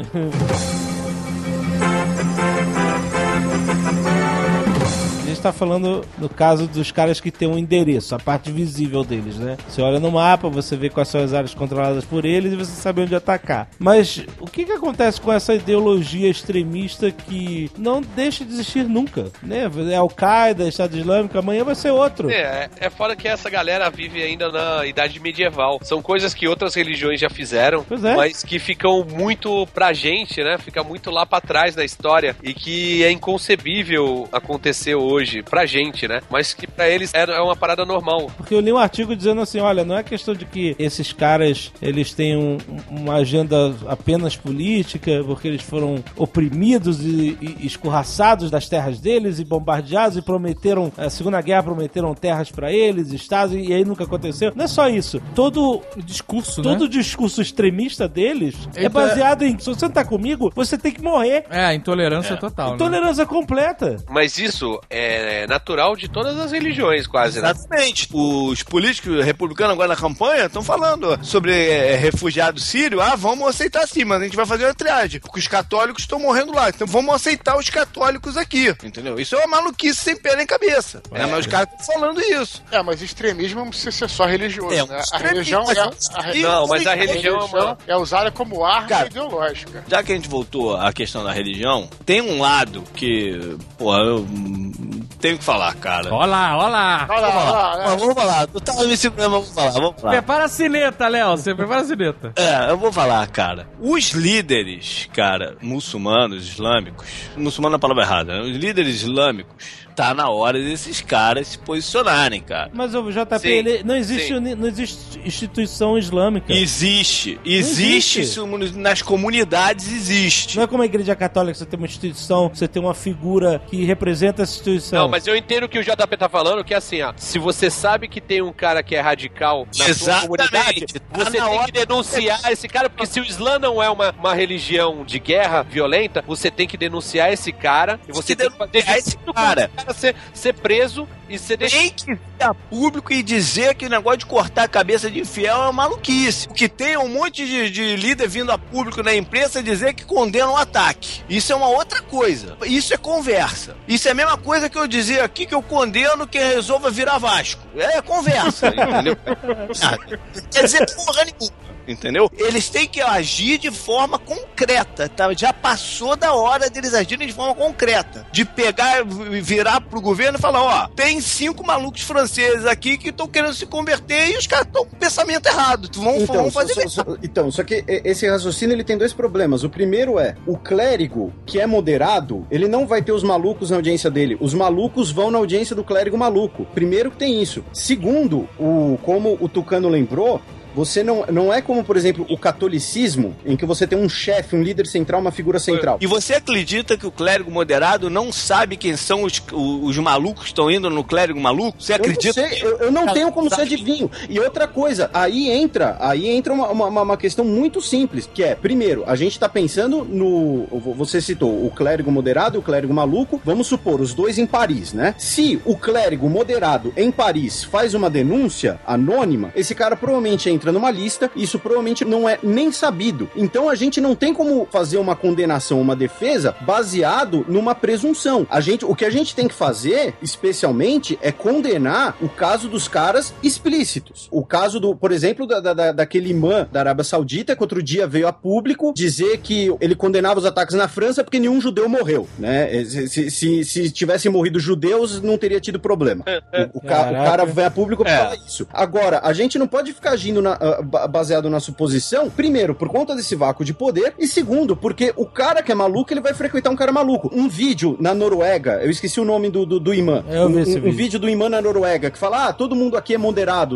A gente tá falando no caso dos caras que tem um endereço, a parte visível deles, né? Você olha no mapa, você vê quais são as áreas controladas por eles e você sabe onde atacar. Mas o que acontece com essa ideologia extremista que não deixa de existir nunca, né? É Al-Qaeda, Estado Islâmico, amanhã vai ser outro. É fora que essa galera vive ainda na idade medieval. São coisas que outras religiões já fizeram, mas que ficam muito pra gente, né? Fica muito lá pra trás da história e que é inconcebível acontecer hoje pra gente, né? Mas que pra eles é uma parada normal. Porque eu li um artigo dizendo assim, olha, não é questão de que esses caras, eles têm uma agenda apenas política, porque eles foram oprimidos e escorraçados das terras deles e bombardeados e prometeram, a Segunda Guerra prometeram terras pra eles, estados, e aí nunca aconteceu. Não é só isso. Todo o discurso extremista deles é baseado em, se você não tá comigo, você tem que morrer. Intolerância total. Intolerância completa. Mas isso é natural de todas as religiões, quase, né? Exatamente. Os políticos republicanos agora na campanha estão falando sobre refugiados sírios. Vamos aceitar sim, mas a gente vai fazer uma triagem, porque os católicos estão morrendo lá. Então vamos aceitar os católicos aqui, entendeu? Isso é uma maluquice sem pé nem cabeça. Mas os caras estão falando isso. Mas extremismo não precisa ser só religioso, né? A religião é usada como arma ideológica. Já que a gente voltou à questão da religião, tem um lado que, eu tenho que falar, cara. Olá. Vamos falar. Tu tava me segurando, vamos falar. Prepara a sineta, Léo. Você prepara a sineta. Eu vou falar, cara. Os líderes, cara, muçulmanos, islâmicos... Muçulmano é a palavra errada, né? Os líderes islâmicos... Tá na hora desses caras se posicionarem, cara. Mas o JP, não existe instituição islâmica. Existe. Isso nas comunidades existe. Não é como a Igreja Católica, você tem uma instituição, você tem uma figura que representa essa instituição. Não, mas eu entendo o que o JP tá falando, que é assim, se você sabe que tem um cara que é radical na sua comunidade, você tem que denunciar esse cara, porque se o Islã não é uma religião de guerra violenta, você tem que denunciar esse cara e você tem que fazer esse cara ser preso e ser tem que ir a público e dizer que o negócio de cortar a cabeça de infiel é uma maluquice. O que tem é um monte de líder vindo a público na imprensa dizer que condena o ataque. Isso é uma outra coisa. Isso é conversa. Isso é a mesma coisa que eu dizer aqui que eu condeno quem resolva virar Vasco. É conversa, entendeu? Quer dizer porra nenhuma. Entendeu? Eles têm que agir de forma concreta, tá? Já passou da hora deles agirem de forma concreta. De pegar, virar pro governo e falar, tem 5 malucos franceses aqui que estão querendo se converter e os caras estão com pensamento errado. Vamos fazer isso. Só que esse raciocínio ele tem 2 problemas. O primeiro é, o clérigo que é moderado, ele não vai ter os malucos na audiência dele. Os malucos vão na audiência do clérigo maluco. Primeiro que tem isso. Segundo, como o Tucano lembrou, você não é como, por exemplo, o catolicismo, em que você tem um chefe, um líder central, uma figura central. E você acredita que o clérigo moderado não sabe quem são os malucos que estão indo no clérigo maluco? Você acredita? Eu não tenho como ser adivinho. E outra coisa, aí entra uma questão muito simples, que é, primeiro, a gente tá pensando você citou o clérigo moderado e o clérigo maluco, vamos supor, os dois em Paris, né? Se o clérigo moderado em Paris faz uma denúncia anônima, esse cara provavelmente entra entra numa lista, isso provavelmente não é nem sabido. Então a gente não tem como fazer uma condenação, uma defesa, baseado numa presunção. O que a gente tem que fazer, especialmente, é condenar o caso dos caras explícitos. O caso por exemplo, daquele imã da Arábia Saudita, que outro dia veio a público dizer que ele condenava os ataques na França porque nenhum judeu morreu, né? Se tivessem morrido judeus, não teria tido problema. O cara veio a público pra falar isso. Agora, a gente não pode ficar agindo baseado na suposição, primeiro, por conta desse vácuo de poder, e segundo, porque o cara que é maluco, ele vai frequentar um cara maluco. Um vídeo na Noruega, eu esqueci o nome do imã. Um vídeo do imã na Noruega, que fala, todo mundo aqui é moderado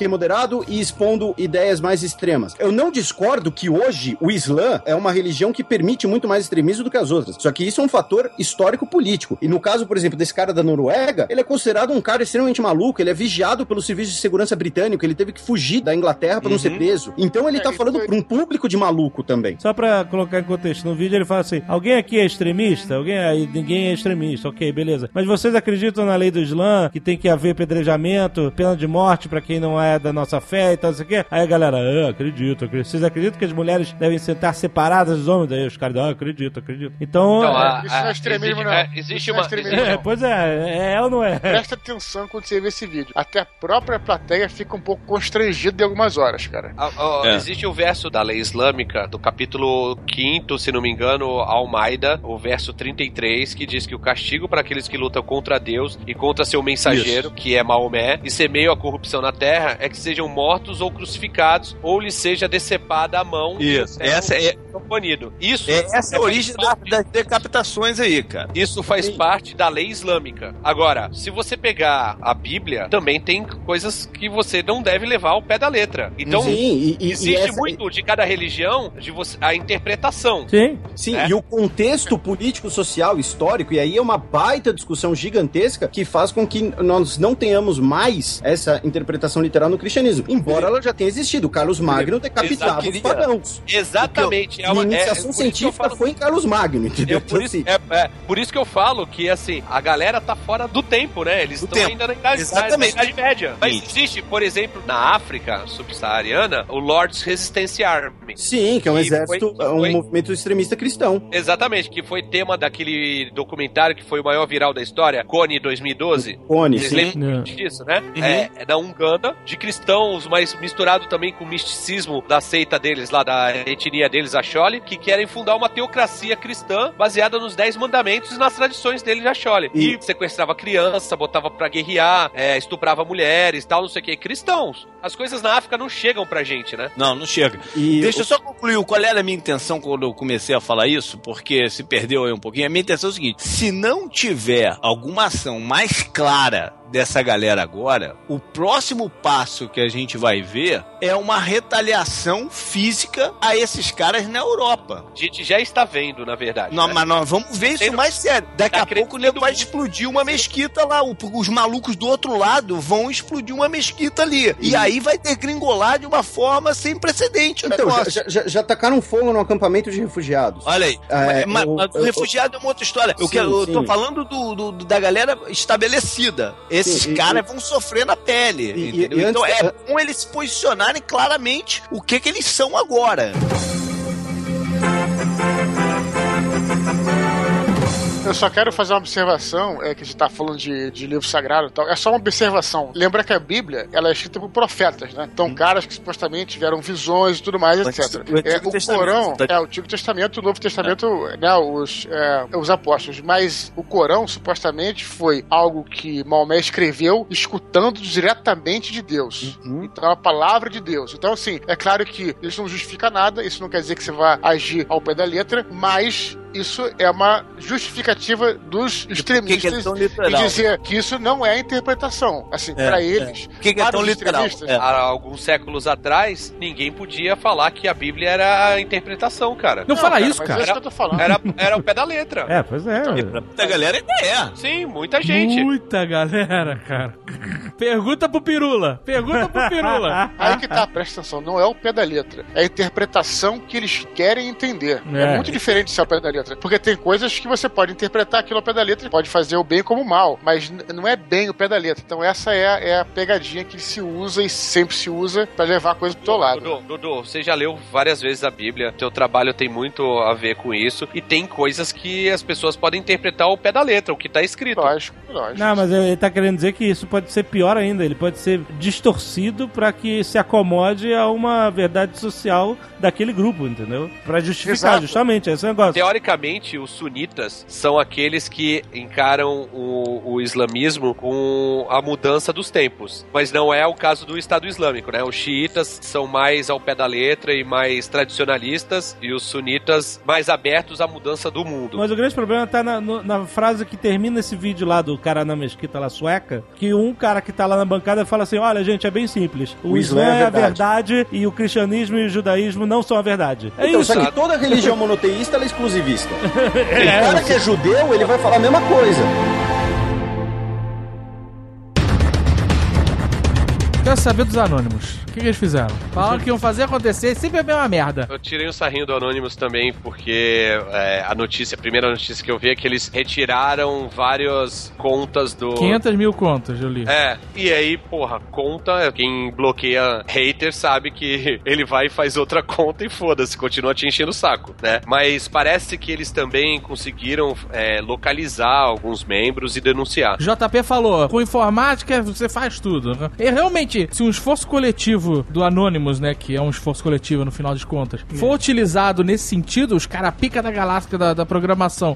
e expondo ideias mais extremas. Eu não discordo que hoje o Islã é uma religião que permite muito mais extremismo do que as outras. Só que isso é um fator histórico-político. E no caso, por exemplo, desse cara da Noruega, ele é considerado um cara extremamente maluco, ele é vigiado pelo serviço de segurança britânico, ele teve que fugir da Inglaterra pra não ser preso. Então ele tá falando pra um público de maluco também. Só pra colocar em contexto, no vídeo ele fala assim, alguém aqui é extremista? Ninguém é extremista, ok, beleza. Mas vocês acreditam na lei do Islã, que tem que haver apedrejamento, pena de morte pra quem não é da nossa fé e tal, não sei o quê? Aí a galera, acredito. Vocês acreditam que as mulheres devem estar separadas dos homens? Daí os caras, acredito. Então... isso não é extremismo, não. Existe uma... Pois é ou não é? Presta atenção quando você vê esse vídeo. Até a própria plateia fica um pouco constrangida em algumas horas, cara. Existe o verso da lei islâmica, do capítulo 5º, se não me engano, Al-Maida, o verso 33, que diz que o castigo para aqueles que lutam contra Deus e contra seu mensageiro, que é Maomé, e semeiam a corrupção na terra, é que sejam mortos ou crucificados, ou lhes seja decepada a mão. Isso. Essa é banido. Essa é a origem das decapitações aí, cara. Isso faz parte da lei islâmica. Agora, se você pegar a Bíblia, também tem coisas que você não deve levar ao pé da letra. Então, existe muito de cada religião a interpretação. Sim, e o contexto político, social, histórico, e aí é uma baita discussão gigantesca que faz com que nós não tenhamos mais essa interpretação literal no cristianismo, embora ela já tenha existido. Carlos Magno decapitava os pagãos. Exatamente. A iniciação científica foi em Carlos Magno, entendeu? Por isso que eu falo que, assim, a galera tá fora do tempo, né? Eles estão ainda na Idade Média. Mas existe, por exemplo, na África subsaariana, o Lord's Resistance Army. Sim, que é um exército, um movimento extremista cristão. Exatamente, que foi tema daquele documentário que foi o maior viral da história, Cone 2012. Vocês lembram disso, né? É da Uganda, de cristãos, mas misturado também com o misticismo da seita deles, lá da etnia deles, Acholi, que querem fundar uma teocracia cristã baseada nos 10 mandamentos e nas tradições deles de Acholi. E sequestrava criança, botava pra guerrear, estuprava mulheres, tal, não sei o que. Cristãos. As coisas na África não chegam pra gente, né? Não chega. Deixa eu só concluir qual era a minha intenção quando eu comecei a falar isso, porque se perdeu aí um pouquinho. A minha intenção é o seguinte: se não tiver alguma ação mais clara dessa galera agora, o próximo passo que a gente vai ver é uma retaliação física a esses caras na Europa. A gente já está vendo, na verdade. Não, né? Mas nós vamos ver isso mais sério. Daqui a pouco o nego vai explodir uma mesquita lá. Os malucos do outro lado vão explodir uma mesquita ali. E aí vai degringolar de uma forma sem precedente. Então, já tacaram fogo no acampamento de refugiados. Olha aí. Mas o refugiado é uma outra história. Eu tô falando da galera estabelecida. Esses caras vão sofrer na pele, entendeu? Então é bom eles se posicionarem claramente o que eles são agora. Eu só quero fazer uma observação, que a gente tá falando de livro sagrado e tal. É só uma observação. Lembra que a Bíblia, ela é escrita por profetas, né? Então, caras que supostamente tiveram visões e tudo mais, etc. O Corão, o Antigo Testamento, o Novo Testamento, né? Os apóstolos. Mas o Corão, supostamente, foi algo que Maomé escreveu escutando diretamente de Deus. Então, é a palavra de Deus. Então, assim, é claro que isso não justifica nada, isso não quer dizer que você vai agir ao pé da letra, mas isso é uma justificativa dos extremistas de dizer que isso não é a interpretação. Assim, pra eles. Que é tão literal? Há alguns séculos atrás, ninguém podia falar que a Bíblia era a interpretação, cara. Não fala isso, cara. É isso que eu tô falando. Era o pé da letra. Pois é. Muita galera ainda é. Sim, muita gente. Muita galera, cara. Pergunta pro Pirula. Aí que tá, presta atenção. Não é o pé da letra. É a interpretação que eles querem entender. É muito diferente de ser o pé da letra. letra. Porque tem coisas que você pode interpretar aquilo ao pé da letra, pode fazer o bem como o mal, mas não é bem o pé da letra. Então essa é a pegadinha que se usa e sempre se usa pra levar a coisa pro teu lado. Dudu, você já leu várias vezes a Bíblia, teu trabalho tem muito a ver com isso, e tem coisas que as pessoas podem interpretar ao pé da letra, o que tá escrito. Lógico. Não, mas ele tá querendo dizer que isso pode ser pior ainda, ele pode ser distorcido pra que se acomode a uma verdade social daquele grupo, entendeu? Pra justificar, justamente, esse negócio. Teoricamente, os sunitas são aqueles que encaram o islamismo com a mudança dos tempos, mas não é o caso do Estado Islâmico, né? Os xiitas são mais ao pé da letra e mais tradicionalistas, e os sunitas mais abertos à mudança do mundo. Mas o grande problema tá na frase que termina esse vídeo lá do cara na mesquita lá sueca, que um cara que tá lá na bancada fala assim, olha gente, é bem simples, o Islã é a verdade e o cristianismo e o judaísmo não são a verdade. É então, isso. Só que toda religião monoteísta ela é exclusivista. O cara que é judeu, ele vai falar a mesma coisa. Quero saber dos Anônimos. O que eles fizeram? Falaram que iam fazer acontecer e sempre é a mesma merda. Eu tirei um sarrinho do Anonymous também, porque a primeira notícia que eu vi é que eles retiraram várias contas do... 500 mil contas, eu li. E aí, porra, conta, quem bloqueia hater sabe que ele vai e faz outra conta e foda-se, continua te enchendo o saco, né? Mas parece que eles também conseguiram localizar alguns membros e denunciar. JP falou, com informática você faz tudo. E realmente, se um esforço coletivo do Anonymous, né, que é um esforço coletivo no final de contas, for utilizado nesse sentido, os caras pica da galáxia da programação,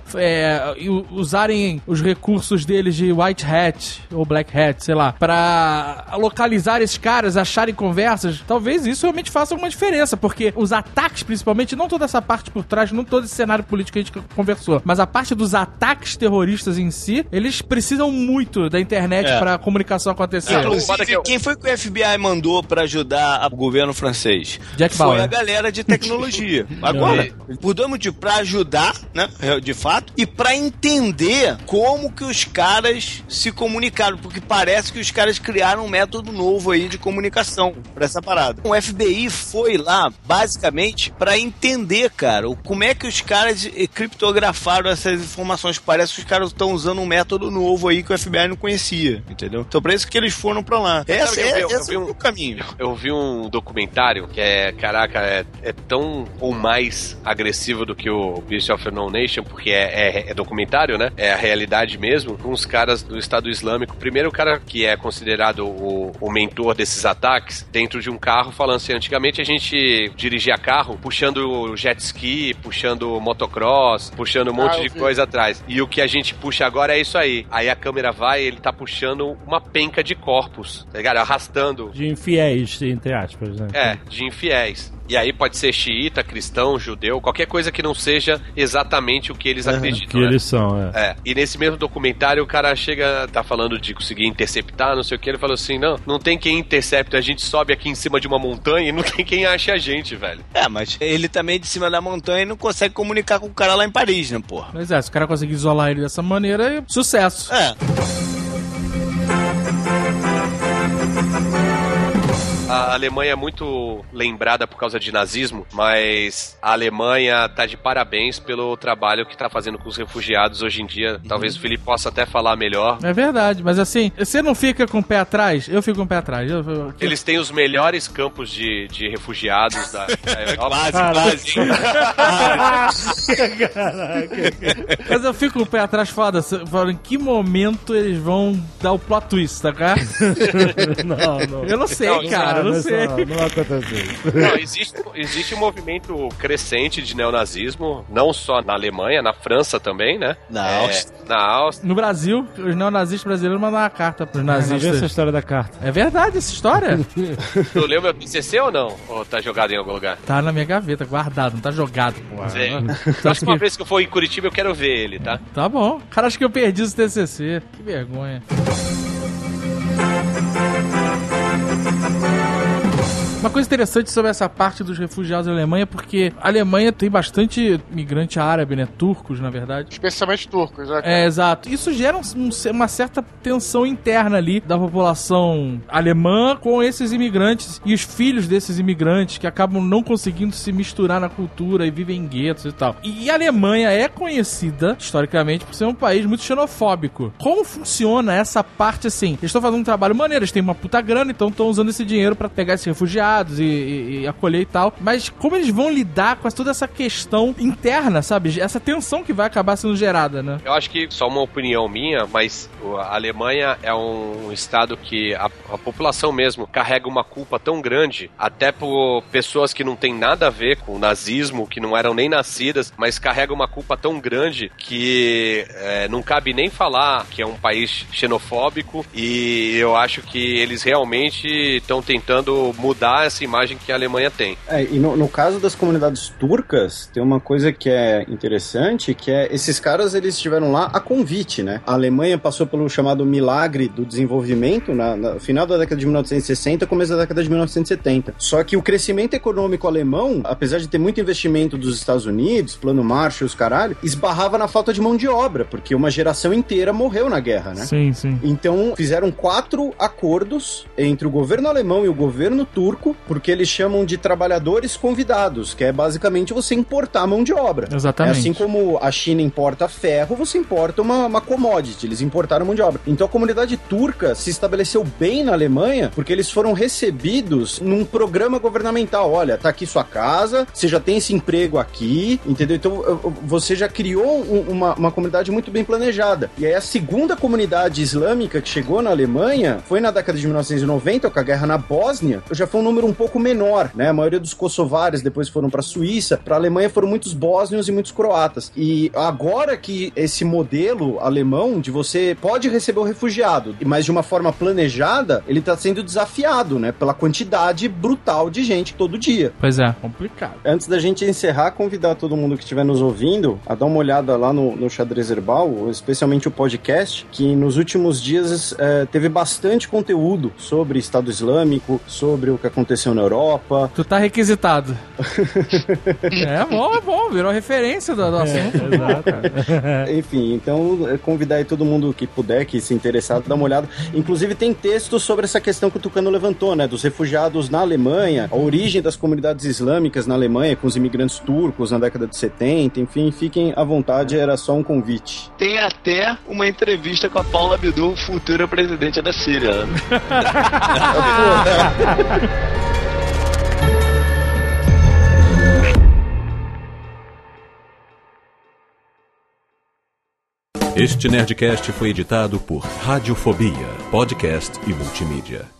usarem os recursos deles de White Hat ou Black Hat, sei lá, pra localizar esses caras, acharem conversas, talvez isso realmente faça alguma diferença, porque os ataques, principalmente, não toda essa parte por trás, não todo esse cenário político que a gente conversou, mas a parte dos ataques terroristas em si, eles precisam muito da internet pra a comunicação acontecer. Inclusive, quem foi que o FBI mandou pra ajudar o governo francês? Jack Foi Bauer. a galera de tecnologia. Agora, por dois motivos, pra ajudar, né, de fato, e pra entender como que os caras se comunicaram, porque parece que os caras criaram um método novo aí de comunicação pra essa parada. O FBI foi lá, basicamente, pra entender, cara, como é que os caras criptografaram essas informações. Parece que os caras estão usando um método novo aí que o FBI não conhecia, entendeu? Então, pra isso que eles foram pra lá. Esse é o caminho. Eu vi um documentário que é tão ou mais agressivo do que o Beast of No Nation, porque é documentário, né? É a realidade mesmo, com os caras do Estado Islâmico. Primeiro, o cara que é considerado o mentor desses ataques, dentro de um carro, falando assim, antigamente a gente dirigia carro puxando jet ski, puxando motocross, puxando um monte de coisa atrás. E o que a gente puxa agora é isso aí. Aí a câmera vai, ele tá puxando uma penca de corpos, tá ligado? Arrastando. De infiéis, entre aspas, né? De infiéis. E aí pode ser xiita, cristão, judeu, qualquer coisa que não seja exatamente o que eles acreditam. Que eles são, E nesse mesmo documentário o cara tá falando de conseguir interceptar, não sei o que, ele falou assim, não tem quem intercepte, a gente sobe aqui em cima de uma montanha e não tem quem ache a gente, velho. Mas ele também de cima da montanha não consegue comunicar com o cara lá em Paris, né, porra? Mas se o cara conseguir isolar ele dessa maneira, sucesso. A Alemanha é muito lembrada por causa de nazismo, mas a Alemanha tá de parabéns pelo trabalho que tá fazendo com os refugiados hoje em dia. Talvez o Felipe possa até falar melhor. É verdade, mas assim, você não fica com o pé atrás? Eu fico com o pé atrás. Eles têm os melhores campos de refugiados da Europa. Quase. Mas eu fico com o pé atrás foda. Em que momento eles vão dar o plot twist, tá, cara? Não. Eu não sei, cara. Eu não sei. Não aconteceu. Não, existe um movimento crescente de neonazismo, não só na Alemanha, na França também, né? Na Áustria. No Brasil, os neonazistas brasileiros mandaram uma carta pros nazistas. Não vi essa história da carta. É verdade essa história? Tu leu meu TCC ou não? Ou tá jogado em algum lugar? Tá na minha gaveta, guardado, não tá jogado, porra. Próxima vez que eu for em Curitiba, eu quero ver ele, tá? Tá bom. Cara, acho que eu perdi esse TCC. Que vergonha. Uma coisa interessante sobre essa parte dos refugiados da Alemanha, porque a Alemanha tem bastante migrante árabe, né? Turcos, na verdade. Especialmente turcos, né? É, exato. Isso gera uma certa tensão interna ali da população alemã com esses imigrantes e os filhos desses imigrantes que acabam não conseguindo se misturar na cultura e vivem em guetos e tal. E a Alemanha é conhecida, historicamente, por ser um país muito xenofóbico. Como funciona essa parte assim? Eles estão fazendo um trabalho maneiro, eles têm uma puta grana, então estão usando esse dinheiro pra pegar esses refugiados e acolher e tal. Mas como eles vão lidar com toda essa questão interna, sabe? Essa tensão que vai acabar sendo gerada, né? Eu acho que, só uma opinião minha, mas a Alemanha é um estado que a população mesmo carrega uma culpa tão grande, até por pessoas que não tem nada a ver com o nazismo, que não eram nem nascidas, mas carrega uma culpa tão grande que não cabe nem falar que é um país xenofóbico, e eu acho que eles realmente estão tentando mudar essa imagem que a Alemanha tem. E no caso das comunidades turcas, tem uma coisa que é interessante, que é esses caras, eles estiveram lá a convite, né? A Alemanha passou pelo chamado milagre do desenvolvimento no final da década de 1960, começo da década de 1970. Só que o crescimento econômico alemão, apesar de ter muito investimento dos Estados Unidos, plano Marshall, os caralho, esbarrava na falta de mão de obra, porque uma geração inteira morreu na guerra, né? Sim, sim. Então, fizeram 4 acordos entre o governo alemão e o governo turco, porque eles chamam de trabalhadores convidados, que é basicamente você importar mão de obra. Exatamente. É assim como a China importa ferro, você importa uma commodity, eles importaram mão de obra. Então a comunidade turca se estabeleceu bem na Alemanha, porque eles foram recebidos num programa governamental. Olha, tá aqui sua casa, você já tem esse emprego aqui, entendeu? Então você já criou uma comunidade muito bem planejada. E aí a segunda comunidade islâmica que chegou na Alemanha foi na década de 1990, com a guerra na Bósnia, já foi um número um pouco menor, né? A maioria dos kosovares depois foram pra Suíça, pra Alemanha foram muitos bósnios e muitos croatas. E agora que esse modelo alemão de você pode receber o refugiado, mas de uma forma planejada, ele tá sendo desafiado, né? Pela quantidade brutal de gente todo dia. Pois é, complicado. Antes da gente encerrar, convidar todo mundo que estiver nos ouvindo a dar uma olhada lá no Xadrez Herbal, especialmente o podcast, que nos últimos dias teve bastante conteúdo sobre Estado Islâmico, sobre o que aconteceu na Europa. Tu tá requisitado. É bom, virou referência do assunto. Exato. Enfim, então convidar aí todo mundo que puder, que se interessar, dar uma olhada. Inclusive tem textos sobre essa questão que o Tucano levantou, né, dos refugiados na Alemanha, a origem das comunidades islâmicas na Alemanha, com os imigrantes turcos na década de 70, enfim, fiquem à vontade, era só um convite. Tem até uma entrevista com a Paula Abdul, futura presidente da Síria. Este Nerdcast foi editado por Radiofobia, podcast e multimídia.